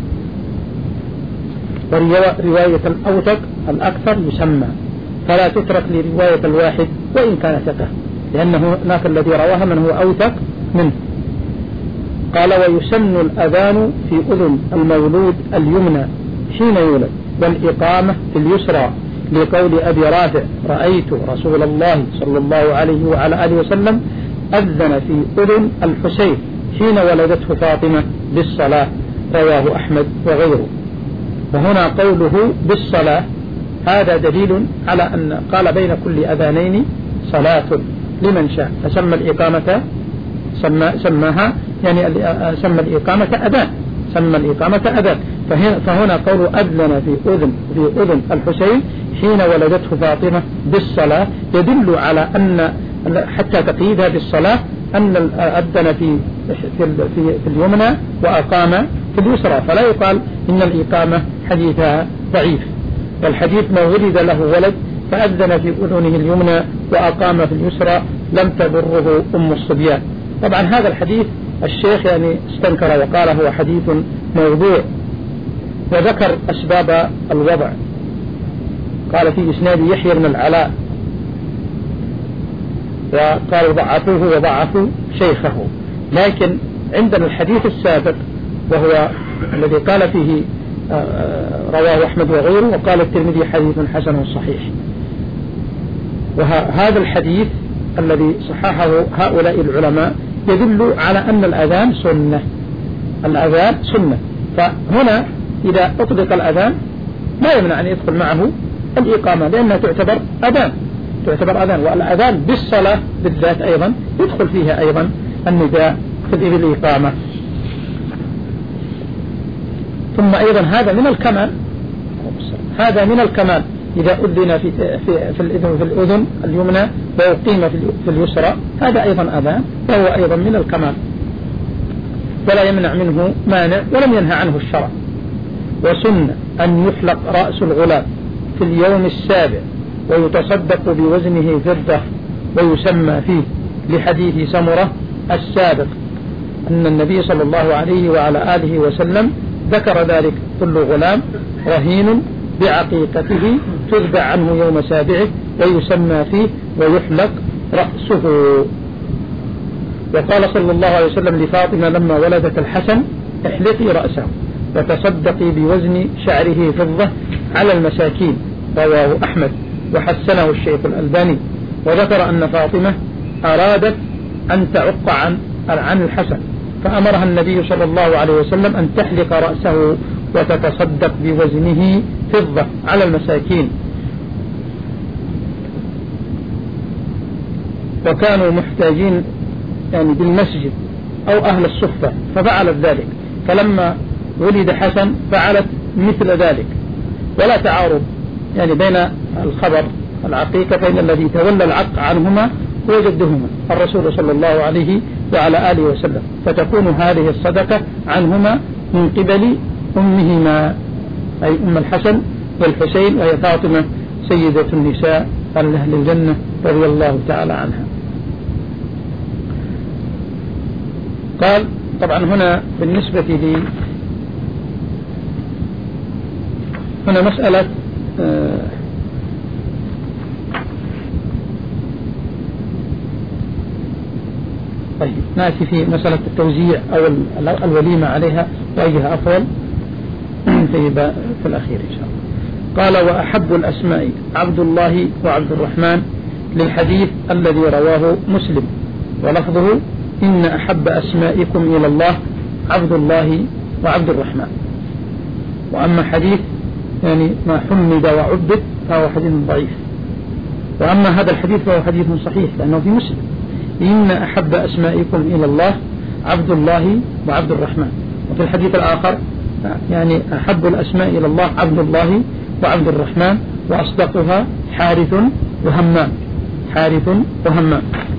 ورواية الأوثق الأكثر يسمى، فلا تترك لرواية الواحد وإن كان ثقة، لأنه هناك الذي رواها من هو أوثق منه. قال ويسن الأذان في أذن المولود اليمنى حين يولد، والإقامة في اليسرى، لقول أبي رافع رأيت رسول الله صلى الله عليه وعلى آله وسلم أذن في أذن الحسين حين ولدته فاطمة بالصلاة، رواه أحمد وغيره. وهنا قوله بالصلاة هذا دليل على أن قال بين كل أذانين صلاة لمن شاء، فسمى الإقامة سمى سماها يعني سمى الإقامة أذان سمى الإقامة أذان. فهنا قول أذن في أذن في أذن الحسين حين ولدته فاطمة بالصلاة يدل على أن حتى تقييدها بالصلاة أن أذن في في في اليمنى وأقام في اليسرى، فلا يقال إن الإقامة حديثها ضعيف، والحديث ما ولد له ولد فأذن في أذنه اليمنى وأقام في اليسرى لم تضره أم الصبيان. طبعا هذا الحديث الشيخ يعني استنكر وقال هو حديث موضوع، وذكر أسباب الوضع، قال في إسناد يحيى بن العلاء، وقالوا ضعفوه وضعفوا شيخه. لكن عندنا الحديث السابق وهو الذي قال فيه رواه أحمد وغيره، وقال الترمذي حديث حسن صحيح. وهذا الحديث الذي صححه هؤلاء العلماء يدل على أن الأذان سنة الأذان سنة فهنا إذا أطلق الأذان لا يمنع أن يدخل معه الإقامة، لأنها تعتبر أذان تعتبر أذان والأذان بالصلاة بالذات أيضا يدخل فيها أيضا النداء في الإقامة. ثم أيضا هذا من الكمال هذا من الكمال إذا أذن في في في الأذن في الأذن اليمنى وأقيم في اليسرى، هذا أيضا أذان وهو أيضا من الكمال ولا يمنع منه مانع ولم ينهى عنه الشرع. وسن أن يحلق رأس الغلام في اليوم السابع ويتصدق بوزنه فضة ويسمى فيه، لحديث سمرة السابق أن النبي صلى الله عليه وعلى آله وسلم ذكر ذلك: كل غلام رهين بعقيقته تذبع عنه يوم سابعه ويسمى فيه ويحلق رأسه. وقال صلى الله عليه وسلم لفاطمة لما ولدت الحسن: احلقي رأسه وتصدقي بوزن شعره فضة على المساكين، رواه أحمد وحسنه الشيخ الألباني. وذكر أن فاطمة أرادت أن تعق عن عن الحسن، فأمرها النبي صلى الله عليه وسلم أن تحلق رأسه وتتصدق بوزنه فضة على المساكين، وكانوا محتاجين يعني بالمسجد أو أهل الصفة، ففعلت ذلك. فلما ولد حسن فعلت مثل ذلك، ولا تعارض يعني بين الخبر العقيقة بين الذي تولى العق عنهما هو جدهما الرسول صلى الله عليه وعلى آله وسلم، فتكون هذه الصدقة عنهما من قبل أمهما، أي أم الحسن والحسين، وهي فاطمة سيدة النساء أهل الجنة رضي الله تعالى عنها. قال طبعا هنا بالنسبة لي هنا مسألة آه طيب نأتي في مسألة التوزيع أو الوليمة عليها وأيها أفضل في, في الأخير إن شاء الله. قال وأحب الأسماء عبد الله وعبد الرحمن للحديث الذي رواه مسلم، ولفظه إن أحب أسمائكم إلى الله عبد الله وعبد الرحمن. وأما حديث يعني ما حمد وعبد فهو حديث ضعيف، وأما هذا الحديث فهو حديث صحيح لأنه في مسلم، إن أحب أسمائكم إلى الله عبد الله وعبد الرحمن. وفي الحديث الآخر يعني أحب الأسماء إلى الله عبد الله وعبد الرحمن، وأصدقها حارث وهمام، حارث وهمام.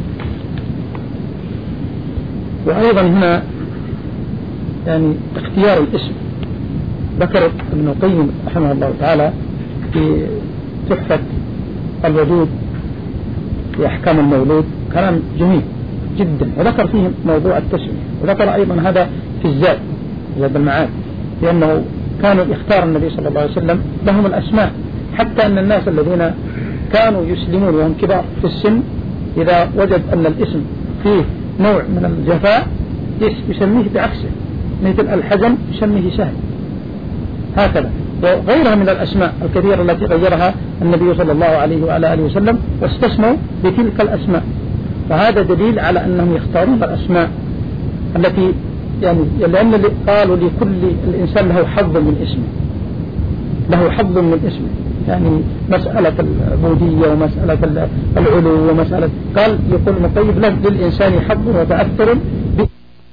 وأيضا هنا يعني اختيار الاسم ذكر ابن القيم رحمه الله تعالى في تحفة الودود في أحكام المولود كلام جميل جدا، وذكر فيه موضوع التسمية، وذكر أيضا هذا في الزاد زاد المعاد، لأنه كانوا يختار النبي صلى الله عليه وسلم لهم الأسماء، حتى أن الناس الذين كانوا يسلمون وهم كبار في السن إذا وجد أن الاسم فيه نوع من الجفاء يسميه بعكسه، مثل الحزن يسميه سهل، هكذا وغيرها من الأسماء الكثيرة التي غيرها النبي صلى الله عليه وعلى آله وسلم واستسموا بتلك الأسماء. فهذا دليل على أنهم يختارون الأسماء التي يعني لأن قالوا لكل الإنسان له حظ من اسمه، له حظ من اسمه، يعني مسألة العبودية ومسألة العلو ومسألة، قال يقول مطيب له للإنسان حظ وتأثر به.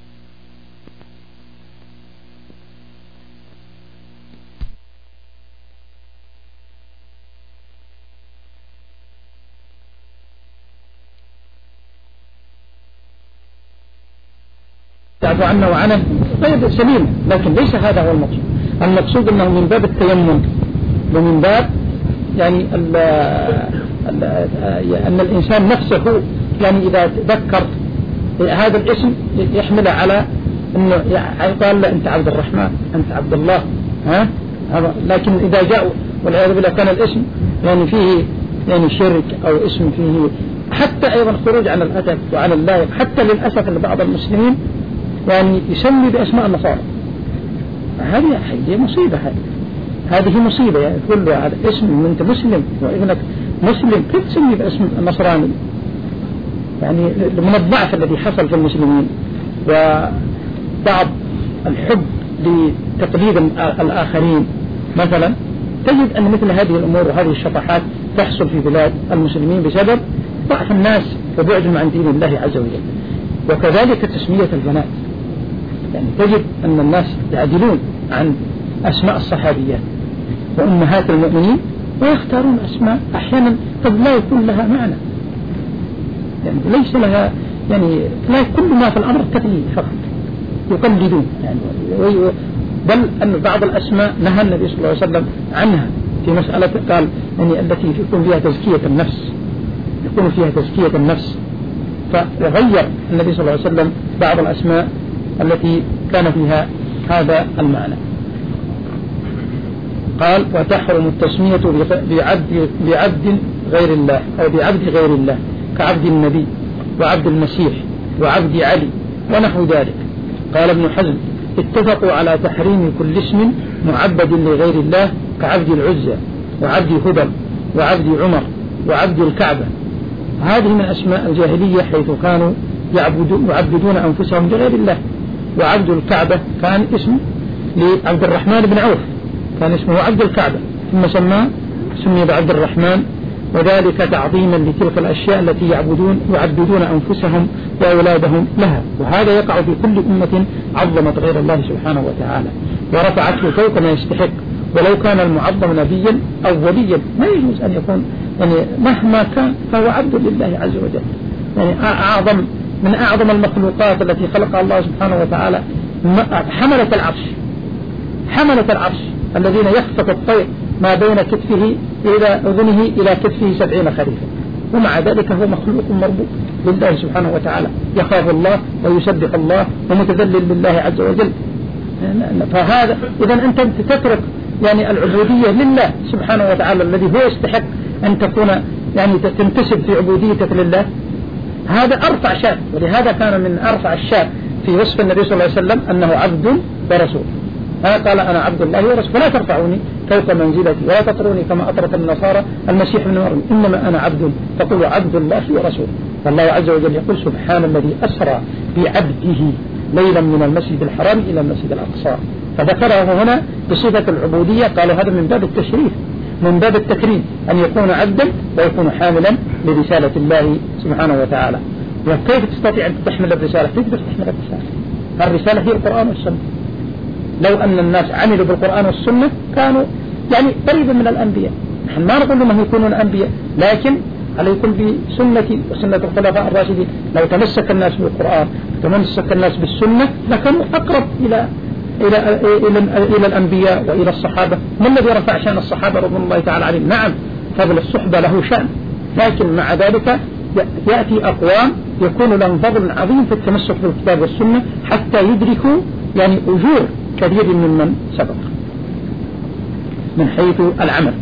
تعفو عنه وعنه غير سليم، لكن ليس هذا هو المقصود. المقصود أنه من باب التيمم ومن باب يعني ال ال أن الإنسان نفسه يعني إذا تذكر هذا الاسم يحمل على أنه يقال أنت عبد الرحمن أنت عبد الله، ها هذا. لكن إذا جاء والعياذ بالله كان الاسم يعني فيه يعني شرك أو اسم فيه حتى أيضا خروج عن الأدب وعن اللائق، حتى للأسف أن بعض المسلمين يعني يسمي بأسماء النصارى، هذه هذه مصيبة، هذه هذه مصيبة. يعني تقول له هذا اسم أنت مسلم وابنك مسلم، كيف تسمي باسم النصراني؟ يعني من الضعف الذي حصل في المسلمين وبعض الحب لتقليد الآخرين مثلا، تجد أن مثل هذه الأمور وهذه الشطحات تحصل في بلاد المسلمين بسبب ضعف الناس وبعدهم عن دين الله عز وجل. وكذلك تسمية البنات، يعني تجد أن الناس يعدلون عن أسماء الصحابيات وأمهات المؤمنين ويختارون أسماء أحيانا قد لا يكون لها معنى، يعني ليس لها يعني لا كل ما في الأمر تقليد فقط يقلدون يعني. بل أن بعض الأسماء نهى النبي صلى الله عليه وسلم عنها في مسألة قال يعني التي يكون فيها تزكية النفس، يكون فيها تزكية النفس، فغير النبي صلى الله عليه وسلم بعض الأسماء التي كان فيها هذا المعنى. قال وتحرم التسمية بعبد, بعبد غير الله أو بعبد غير الله كعبد النبي وعبد المسيح وعبد علي ونحو ذلك. قال ابن حزم اتفقوا على تحريم كل اسم معبد لغير الله كعبد العزى وعبد هبل وعبد عمر وعبد الكعبة. هذه من أسماء الجاهلية، حيث كانوا يعبدون, يعبدون أنفسهم بغير الله. وعبد الكعبة كان اسم لعبد الرحمن بن عوف، كان اسمه عبد الكعبة ثم سماه سمي بعبد الرحمن، وذلك تعظيما لتلك الأشياء التي يعبدون يعبدون أنفسهم وأولادهم لها. وهذا يقع في كل أمة عظمت غير الله سبحانه وتعالى ورفعته فوق ما يستحق. ولو كان المعظم نبيا أو وليا ما يجوز أن يكون، يعني مهما كان فهو عبد لله عز وجل. يعني أعظم من أعظم المخلوقات التي خلقها الله سبحانه وتعالى حملة العرش، حملة العرش الذين يخفق الطير ما بين كتفه إلى أذنه إلى كتفه سبعين خريفا، ومع ذلك هو مخلوق مربوط لله سبحانه وتعالى، يخاف الله ويسبح الله ومتذلل لله عز وجل. فهذا إذا أنت تترك يعني العبودية لله سبحانه وتعالى الذي هو يستحق أن تكون يعني تنتسب في عبوديتك لله، هذا أرفع شأن. ولهذا كان من أرفع الشأن في وصف النبي صلى الله عليه وسلم أنه عبد ورسول. قال أنا عبد الله ورسول، فلا ترفعوني فوق منزلتي ولا تطروني كما أطرت النصارى المسيح ابن مريم، إنما أنا عبد فقولوا عبد الله ورسول. فالله عز وجل يقول سبحان الذي أسرى بعبده ليلا من المسجد الحرام إلى المسجد الأقصى، فذكره هنا بصفة العبودية. قالوا هذا من باب التشريف، من باب التكريم، أن يكون عبدا ويكون حاملا لرسالة الله سبحانه وتعالى. وكيف تستطيع أن تحمل الرسالة؟ تقدر تحمل الرسالة، الرسالة هي القرآن والسنة. لو أن الناس عملوا بالقرآن والسنة كانوا يعني قريبا من الأنبياء. نحن ما نقول لهم يكونون أنبياء، لكن عليكم بسنتي وسنة الخلفاء الراشدين. لو تمسك الناس بالقرآن وتمسك الناس بالسنة لكانوا أقرب إلى إلى إلى إلى الأنبياء وإلى الصحابة. ما الذي رفع شأن الصحابة رضوان الله تعالى عليهم؟ نعم فضل الصحبة له شأن، لكن مع ذلك يأتي أقوام يكون لهم فضل عظيم في التمسك بالكتاب والسنة حتى يدركوا يعني أجور كثير ممن سبق من حيث العمل.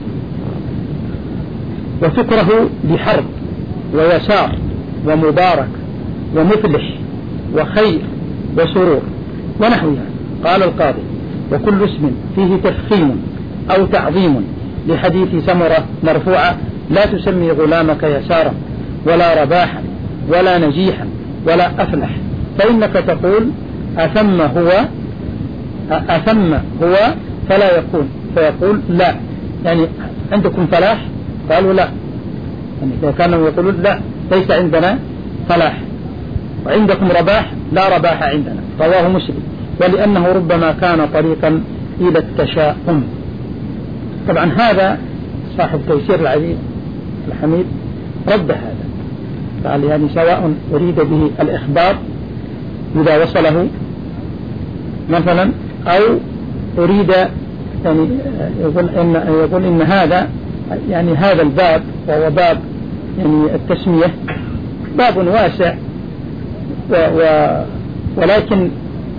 وفكره بحرب ويسار ومبارك ومفلح وخير وسرور ونحوها. قال القاضي وكل اسم فيه تفخيم أو تعظيم لحديث سمرة مرفوعة لا تسمي غلامك يسارا ولا رباحا ولا نجيحا ولا أفلح، فإنك تقول أثم هو أثم هو فلا يكون، فيقول لا، يعني عندكم فلاح؟ قالوا لا، يعني إذا كانوا يقولون لا ليس عندنا فلاح، وعندكم رباح؟ لا رباح عندنا. رواه مسلم. ولأنه ربما كان طريقا إلى التشاؤم. طبعا هذا صاحب تيسير العزيز الحميد رد هذا، قال يعني سواء أريد به الإخبار إذا وصله مثلا، أو أريد يعني يقول إن, يقول إن هذا يعني هذا الباب وهو باب يعني التسمية باب واسع، و و ولكن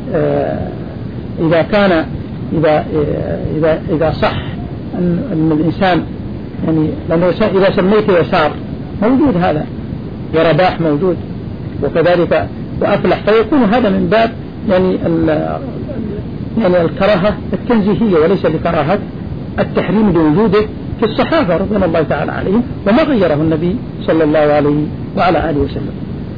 إذا كان إذا إذا إذا صح أن, أن الإنسان يعني لأنه إذا سميت يسار موجود هذا، ورباح موجود وكذلك وأفلح، فيكون هذا من باب يعني يعني الكراهة التنزيهية وليس بكراهة التحريم لوجوده في الصحابة رضي الله تعالى عليهم وما غيره النبي صلى الله عليه وعلى آله وسلم.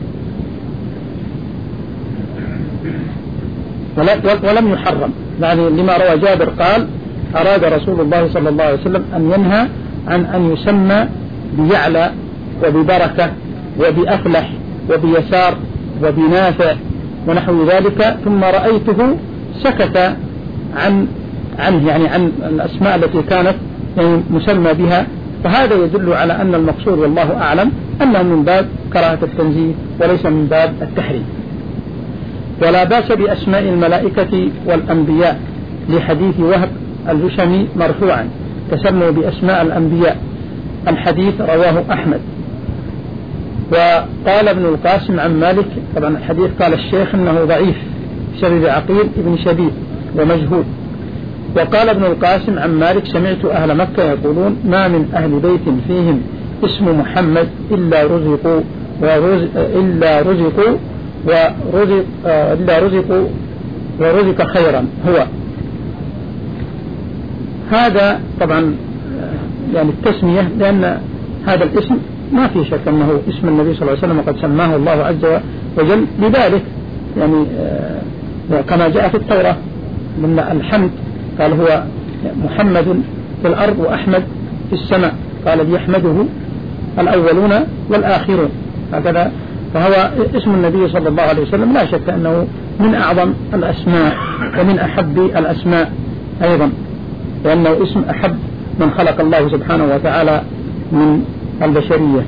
ولم يحرم، يعني لما روى جابر قال أراد رسول الله صلى الله عليه وسلم أن ينهى عن أن يسمى بيعلى وببركة وبأفلح وبيسار وبنافع ونحو ذلك، ثم رأيته سكت عن عنه يعني عن الأسماء التي كانت يعني مسمى بها. فهذا يدل على أن المقصود والله أعلم أنه من باب كراهة التنزيه وليس من باب التحريم. ولا باس بأسماء الملائكة والأنبياء لحديث وهب الهشمي مرفوعا تسموا بأسماء الأنبياء، الحديث رواه أحمد. وقال ابن القاسم عن مالك، طبعا الحديث قال الشيخ أنه ضعيف بسبب عقيل ابن شبيب ومجهول. وقال ابن القاسم عن مالك سمعت أهل مكة يقولون ما من أهل بيت فيهم اسم محمد إلا رزقوا ورزق إلا رزقوا ورزق إلا رزقوا ورزق خيرا هو. هذا طبعا يعني التسمية لأن هذا الاسم ما في شك أنه اسم النبي صلى الله عليه وسلم وقد سماه الله عز وجل بذلك، يعني كما جاء في التوراة من الحمد قال هو محمد في الأرض وأحمد في السماء، قال ليحمده الأولون والآخرون، هكذا. فهو اسم النبي صلى الله عليه وسلم لا شك أنه من أعظم الأسماء ومن أحب الأسماء أيضا، لأنه اسم أحب من خلق الله سبحانه وتعالى من البشرية.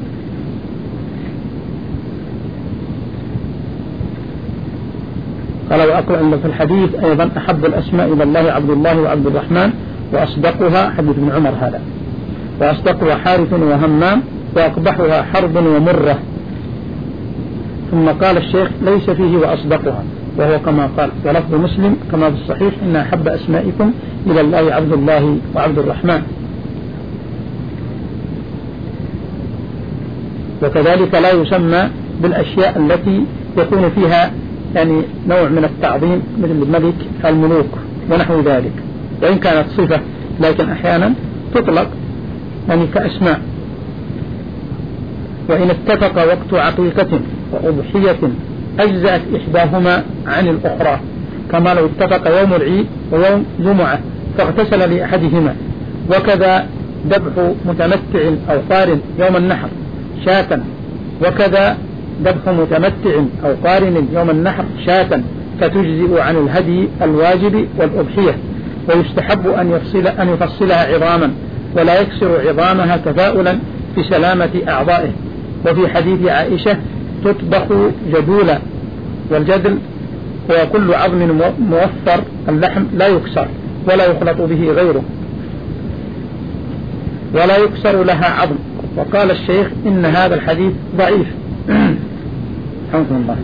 قال وأقول أن في الحديث أيضا أحب الأسماء إلى الله عبد الله وعبد الرحمن، وأصدقها حديث ابن عمر هذا، وأصدقها حارث وهمام، وأقبحها حرب ومرة. ثم قال الشيخ ليس فيه وأصدقها، وهو كما قال، ولفظ مسلم كما في الصحيح إن أحب أسمائكم إلى الله عبد الله وعبد الرحمن. وكذلك لا يسمى بالأشياء التي يكون فيها يعني نوع من التعظيم مثل الملك الملوك ونحو ذلك، وإن كانت صفة لكن أحيانا تطلق يعني كأسماء. وإن اتفق وقت عقيقة وأضحية أجزأت إحداهما عن الأخرى، كما لو اتفق يوم العيد ويوم جمعة فاغتسل لأحدهما. وكذا ذبح متمتع أو قارن يوم النحر شاة، وكذا ذبح متمتع أو قارن يوم النحر شاة، فتجزئ عن الهدي الواجب والأضحية. ويستحب أن يفصل أن يفصلها عظاما ولا يكسر عظامها تفاؤلا بسلامة أعضائه. وفي حديث عائشة تطبخ جدولا، والجدل هو كل عظم موفر اللحم لا يكسر ولا يخلط به غيره، ولا يكسر لها عظم. وقال الشيخ إن هذا الحديث ضعيف الحمد لله،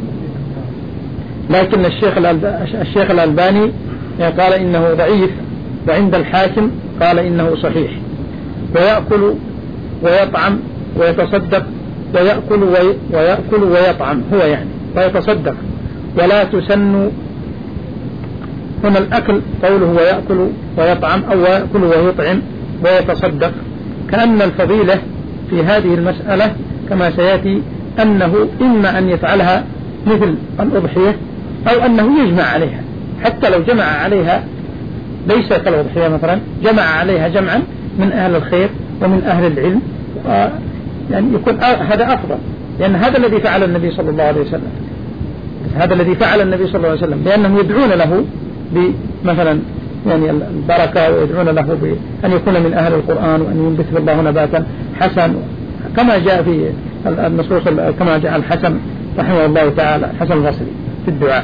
لكن الشيخ الشيخ الألباني قال إنه ضعيف، وعند الحاكم قال إنه صحيح. ويأكل ويطعم ويتصدق، ويأكل ويأكل ويطعم هو يعني ويتصدق، ولا تسن هنا الأكل قوله ويأكل ويطعم أو يأكل ويطعم ويتصدق، كأن الفضيلة في هذه المسألة كما سيأتي أنه إما أن يفعلها مثل الأضحية أو أنه يجمع عليها، حتى لو جمع عليها ليس كالأضحية مثلا، جمع عليها جمعا من أهل الخير ومن أهل العلم، يعني يكون هذا أفضل، لأن هذا الذي فعل النبي صلى الله عليه وسلم، هذا الذي فعل النبي صلى الله عليه وسلم، لأنهم يدعون له بمثلا يعني البركة، ويدعون له بأن يكون من أهل القرآن وأن ينبت الله نباتا حسن، كما جاء في النصوص كما جاء الحسن رحمه الله تعالى حسن البصري في الدعاء.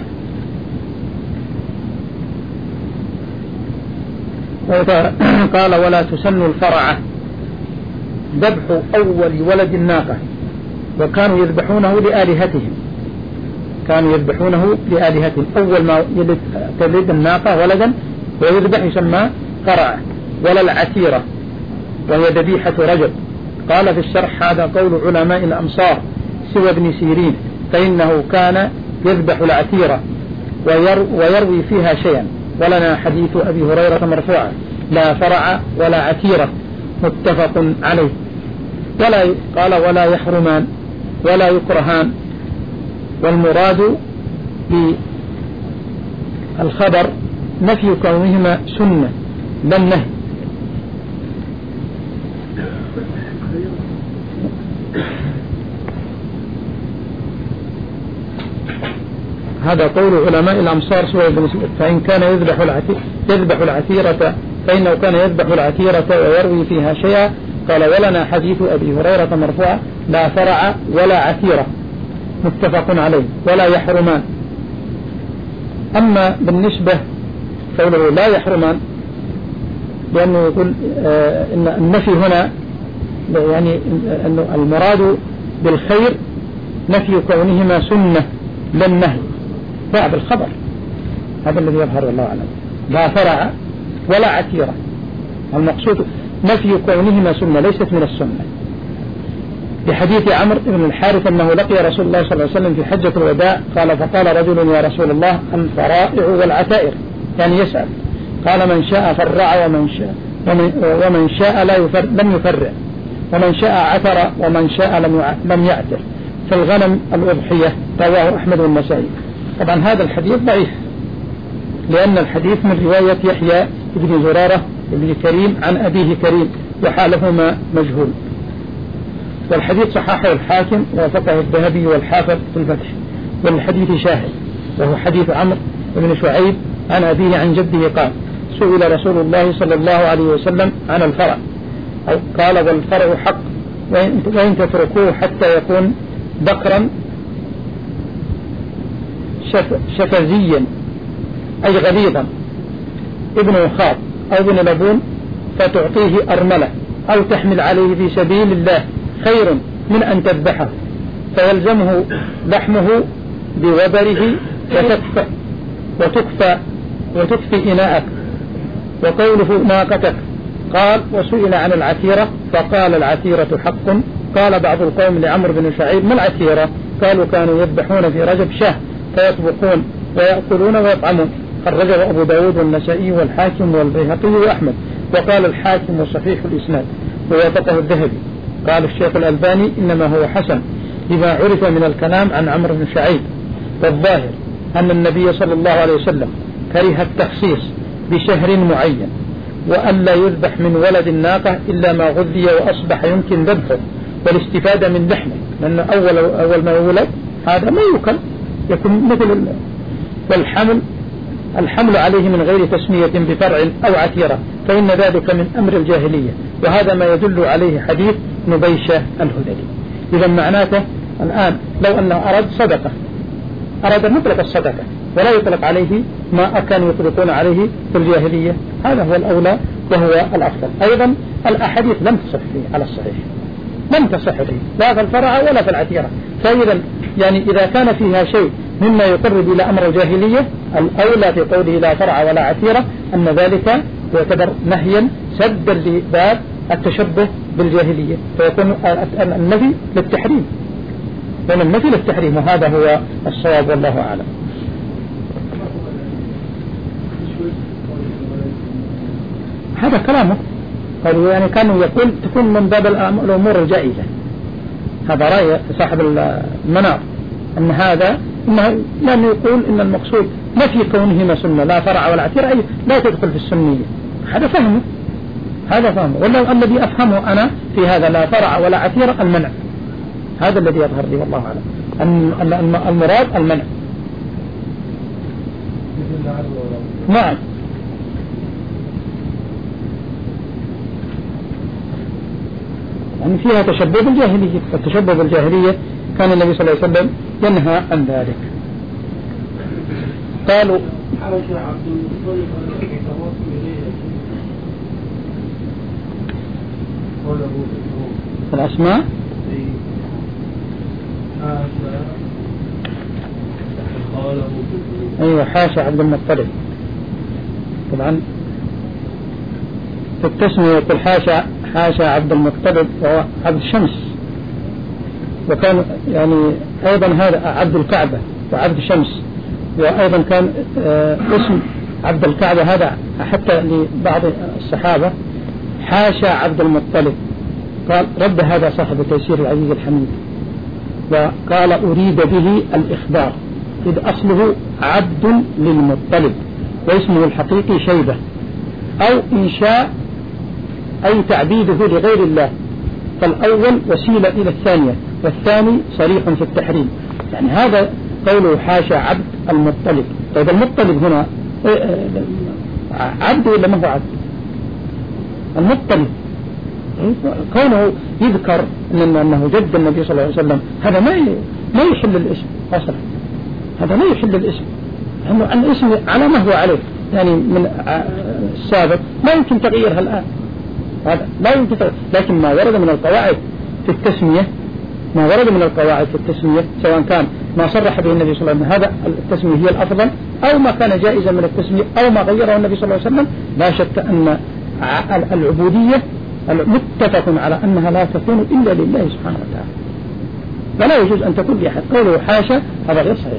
قال ولا تسن الفرعة، ذبح أول ولد الناقة، وكانوا يذبحونه لآلهتهم، كانوا يذبحونه لآلهتهم، أول ما تلد الناقة ولدا ويذبح يسمى فرعة. ولا العتيرة وهي ذبيحة رجل. قال في الشرح هذا قول علماء الأمصار سوى ابن سيرين، فإنه كان يذبح العتيرة ويروي فيها شيئا. ولنا حديث أبي هريرة مرفوعا لا فرع ولا عتيرة متفق عليه. ولا قال ولا يحرمان ولا يكرهان، والمراد بالخبر نفي كونهما سنة لا النهي. هذا قول علماء الأمصار سوى ابن سيرين، فإن كان يذبح العتيرة يذبح العتيرة فإنه كان يذبح العتيرة ويروي فيها شيئا. قال ولنا حديث أبي هريرة مرفوعا لا فرع ولا عتيرة متفق عليه ولا يحرمان. أما بالنسبة قوله لا يحرمان، لأنه يقول آه إن النفي هنا يعني أنه المراد بالخير نفي كونهما سنة لا النهي بعد الخبر، هذا الذي يظهر والله أعلم. لا فرع ولا عتيرة، المقصود نفي كونهما سنة ليست من السنة. بحديث عمرو بن الحارث أنه لقي رسول الله صلى الله عليه وسلم في حجة الوداع، قال فقال رجل يا رسول الله الفرائع والعتائر، يعني يسأل، قال من شاء فرع ومن شاء ومن, ومن شاء لا يفرع لم يفرع. ومن شاء عثر ومن شاء لم يعتر. في الغنم الأضحية رواه أحمد والنسائي. طبعا هذا الحديث ضعيف لأن الحديث من رواية يحيى بن زرارة بن كريم عن أبيه كريم وحالهما مجهول. والحديث صححه الحاكم ووافقه الذهبي والحافظ في الفتح. والحديث شاهد وهو حديث عمرو بن شعيب عن أبيه عن جده قال سئل رسول الله صلى الله عليه وسلم عن الفرع أو قال والفرع حق وإن تتركوه حتى يكون بقرا شف شفزيا أي غليظا ابن وخاط أو ابن لبون فتعطيه أرملة أو تحمل عليه في سبيل الله خير من أن تذبحه فيلزمه لحمه بوبره وتكفى وتكفى وتكفي إناءك. وقوله ناقتك قال وسئل عن العتيرة فقال العتيرة حق. قال بعض القوم لعمرو بن شعيب ما العتيرة؟ قالوا كانوا يذبحون في رجب شاه فيطبخون ويأكلون ويطعمون. خرجه أبو داود والنسائي والحاكم والبيهقي وأحمد. وقال الحاكم وصحيح الإسناد ووافقه الذهبي. قال الشيخ الألباني إنما هو حسن لما عرف من الكلام عن عمرو بن شعيب. والظاهر أن النبي صلى الله عليه وسلم كره التخصيص بشهر معين وأن لا يذبح من ولد الناقة إلا ما غذي وأصبح يمكن ذبحه والاستفادة من لحمه لأن أول, أول ما يولد هذا ما يوكل يكون مثل. والحمل الحمل عليه من غير تسمية بفرع أو عتيرة فإن ذلك من أمر الجاهلية وهذا ما يدل عليه حديث نبيشة الهذلي. إذا معناته الآن لو أنه أراد صدقة أراد مطلق الصدقة ولا يطلق عليه ما كانوا يطلقون عليه في الجاهلية هذا هو الأولى وهو الأفضل. أيضا الأحاديث لم تصح فيه على الصحيح لم تصح فيه لا في الفرع ولا في العتيرة. فإذا يعني إذا كان فيها شيء مما يقرب إلى أمر الجاهلية الأولى في قوله لا فرع ولا عتيرة أن ذلك يعتبر نهيا سدا لباب التشبه بالجاهلية فيكون النفي للتحريم ومن النفي للتحريم وهذا هو الصواب والله أعلم. هذا كلامه قالوا يعني كانوا يقول تكون من باب الأمور الجائزة. هذا رأي صاحب المنار أن هذا إنه لم يقول إن المقصود نفي كونهما سنة لا فرع ولا عتيرة أي لا تدخل في السنية. هذا فهمه هذا فهمه ولا الذي أفهمه أنا في هذا لا فرع ولا عتيرة المنع. هذا الذي يظهر لي والله أعلم أن المراد المنع. نعم يعني فيها تشبه بالجاهلية والتشبه بالجاهلية كان النبي صلى الله عليه وسلم ينهى عن ذلك. قالوا الأسماء أيوة حاشا عبد المطلب. طبعا في التسمية يقول حاشا حاشا عبد المطلب وهو عبد الشمس وكان يعني أيضا هذا عبد الكعبة وعبد الشمس وأيضا كان اسم عبد الكعبة هذا حتى لبعض الصحابة حاشا عبد المطلب. قال رد هذا صاحب تيسير العزيز الحميد وقال أريد به الإخبار إذ أصله عبد للمطلب واسمه الحقيقي شيبة أو إنشاء أي تعبيده لغير الله فالأول وسيلة إلى الثانية والثاني صريح في التحريم. يعني هذا قوله حاشا عبد المطلب. طيب المطلب هنا عبد ولا ما هو عبد؟ المطلب كونه يذكر أنه جد النبي صلى الله عليه وسلم هذا ما ما يحل الاسم أصلا. هذا ما يحل الاسم لأنه الاسم على ما هو عليه يعني من السابق ما يمكن تغييرها الآن. هذا لا يمكن تغيير. لكن ما ورد من القواعد في التسمية ما ورد من القواعد في التسمية سواء كان ما صرح به النبي صلى الله عليه وسلم هذا التسمية هي الأفضل أو ما كان جائزا من التسمية أو ما غيره النبي صلى الله عليه وسلم لا شك أن العبودية متفق على أنها لا تكون إلا لله سبحانه وتعالى ولا يجوز أن تكون لأحد. قوله حاشا هذا غير صحيح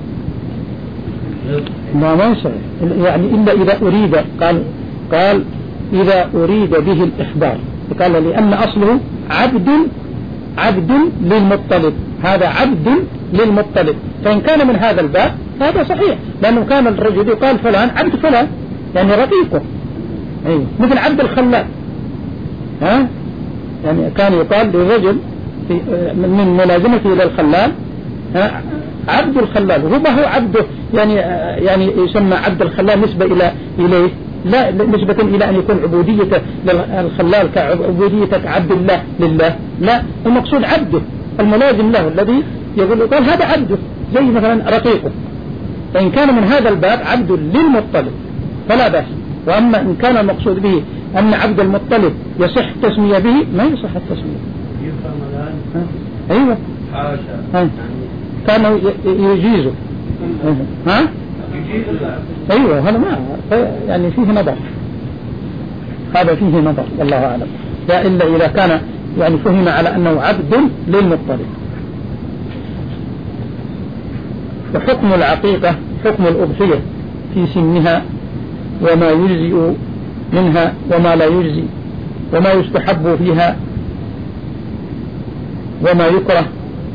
ما ما صحيح يعني إلا إذا أريد قال قال إذا أريد به الإخبار قال لأن أصله عبد عبد للمطلب، هذا عبد للمطلب. فإن كان من هذا الباب هذا صحيح، لأنه كان الرجل يقال فلان عبد فلان، يعني رقيقه، أيوه، مثل عبد الخلال، ها، يعني كان يقال للرجل من ملازمته إلى الخلال عبد الخلال، وهو ما هو عبده، يعني يعني يسمى عبد الخلال نسبة إلى إليه، لا نسبة إلى أن يكون عبوديته للخلال كعبوديتك عبد الله لله، لا، المقصود عبده الملازم له الذي يقول قال هذا عبده، زي مثلا رقيقه. فإن كان من هذا الباب عبد للمطلب فلا بأس. وأما إن كان المقصود به أن عبد المطلب يصح التسمية به، ما يصح التسمية. أيوة حاشا، كانوا يجيزوا، ها، أيوة، هذا ما يعني فيه نظر، هذا فيه نظر والله أعلم، لا إلا إذا كان يعني فهم على أنه عبد للمطلب. وحكم العقيقة حكم الأضحية في سنها وما يجزئ منها وما لا يجزي، وما يستحب فيها وما يكره.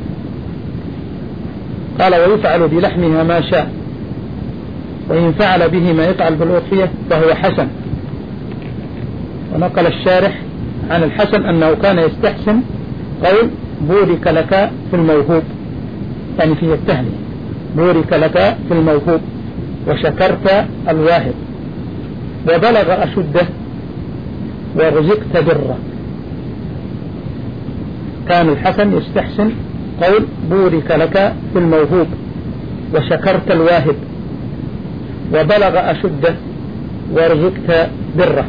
قال ويفعل بلحمها ما شاء، وإن فعل به ما يفعل بالأضحية فهو حسن. ونقل الشارح عن الحسن أنه كان يستحسن قول بورك لك في الموهوب، يعني فيه التهنئة، بورك لك في الموهوب وشكرت الواهب وبلغ أشده ورزقت بره. كان الحسن يستحسن قول بورك لك في الموهوب وشكرت الواهب وبلغ أشده ورزقت بره.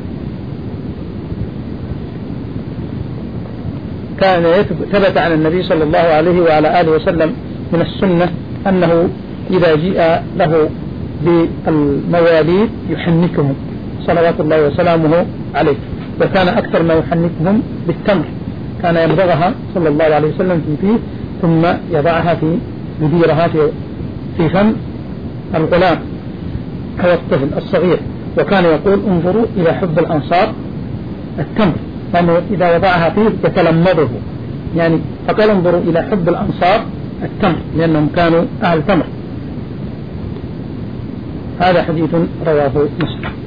كان ثبت عن النبي صلى الله عليه وعلى آله وسلم من السنة أنه إذا جاء له بالمواليد يحنكهم صلوات الله وسلامه عليه، وكان أكثر ما يحنكهم بالتمر، كان يمضغها صلى الله عليه وسلم في فيه ثم يضعها في يديرها في في فم الغلام أو الطفل الصغير، وكان يقول انظروا إلى حب الأنصار التمر، لأنه إذا وضعها فيه يتلمضه، يعني فقال انظروا إلى حب الأنصار التمر لأنهم كانوا أهل تمر. هذا حديث رواه مسلم.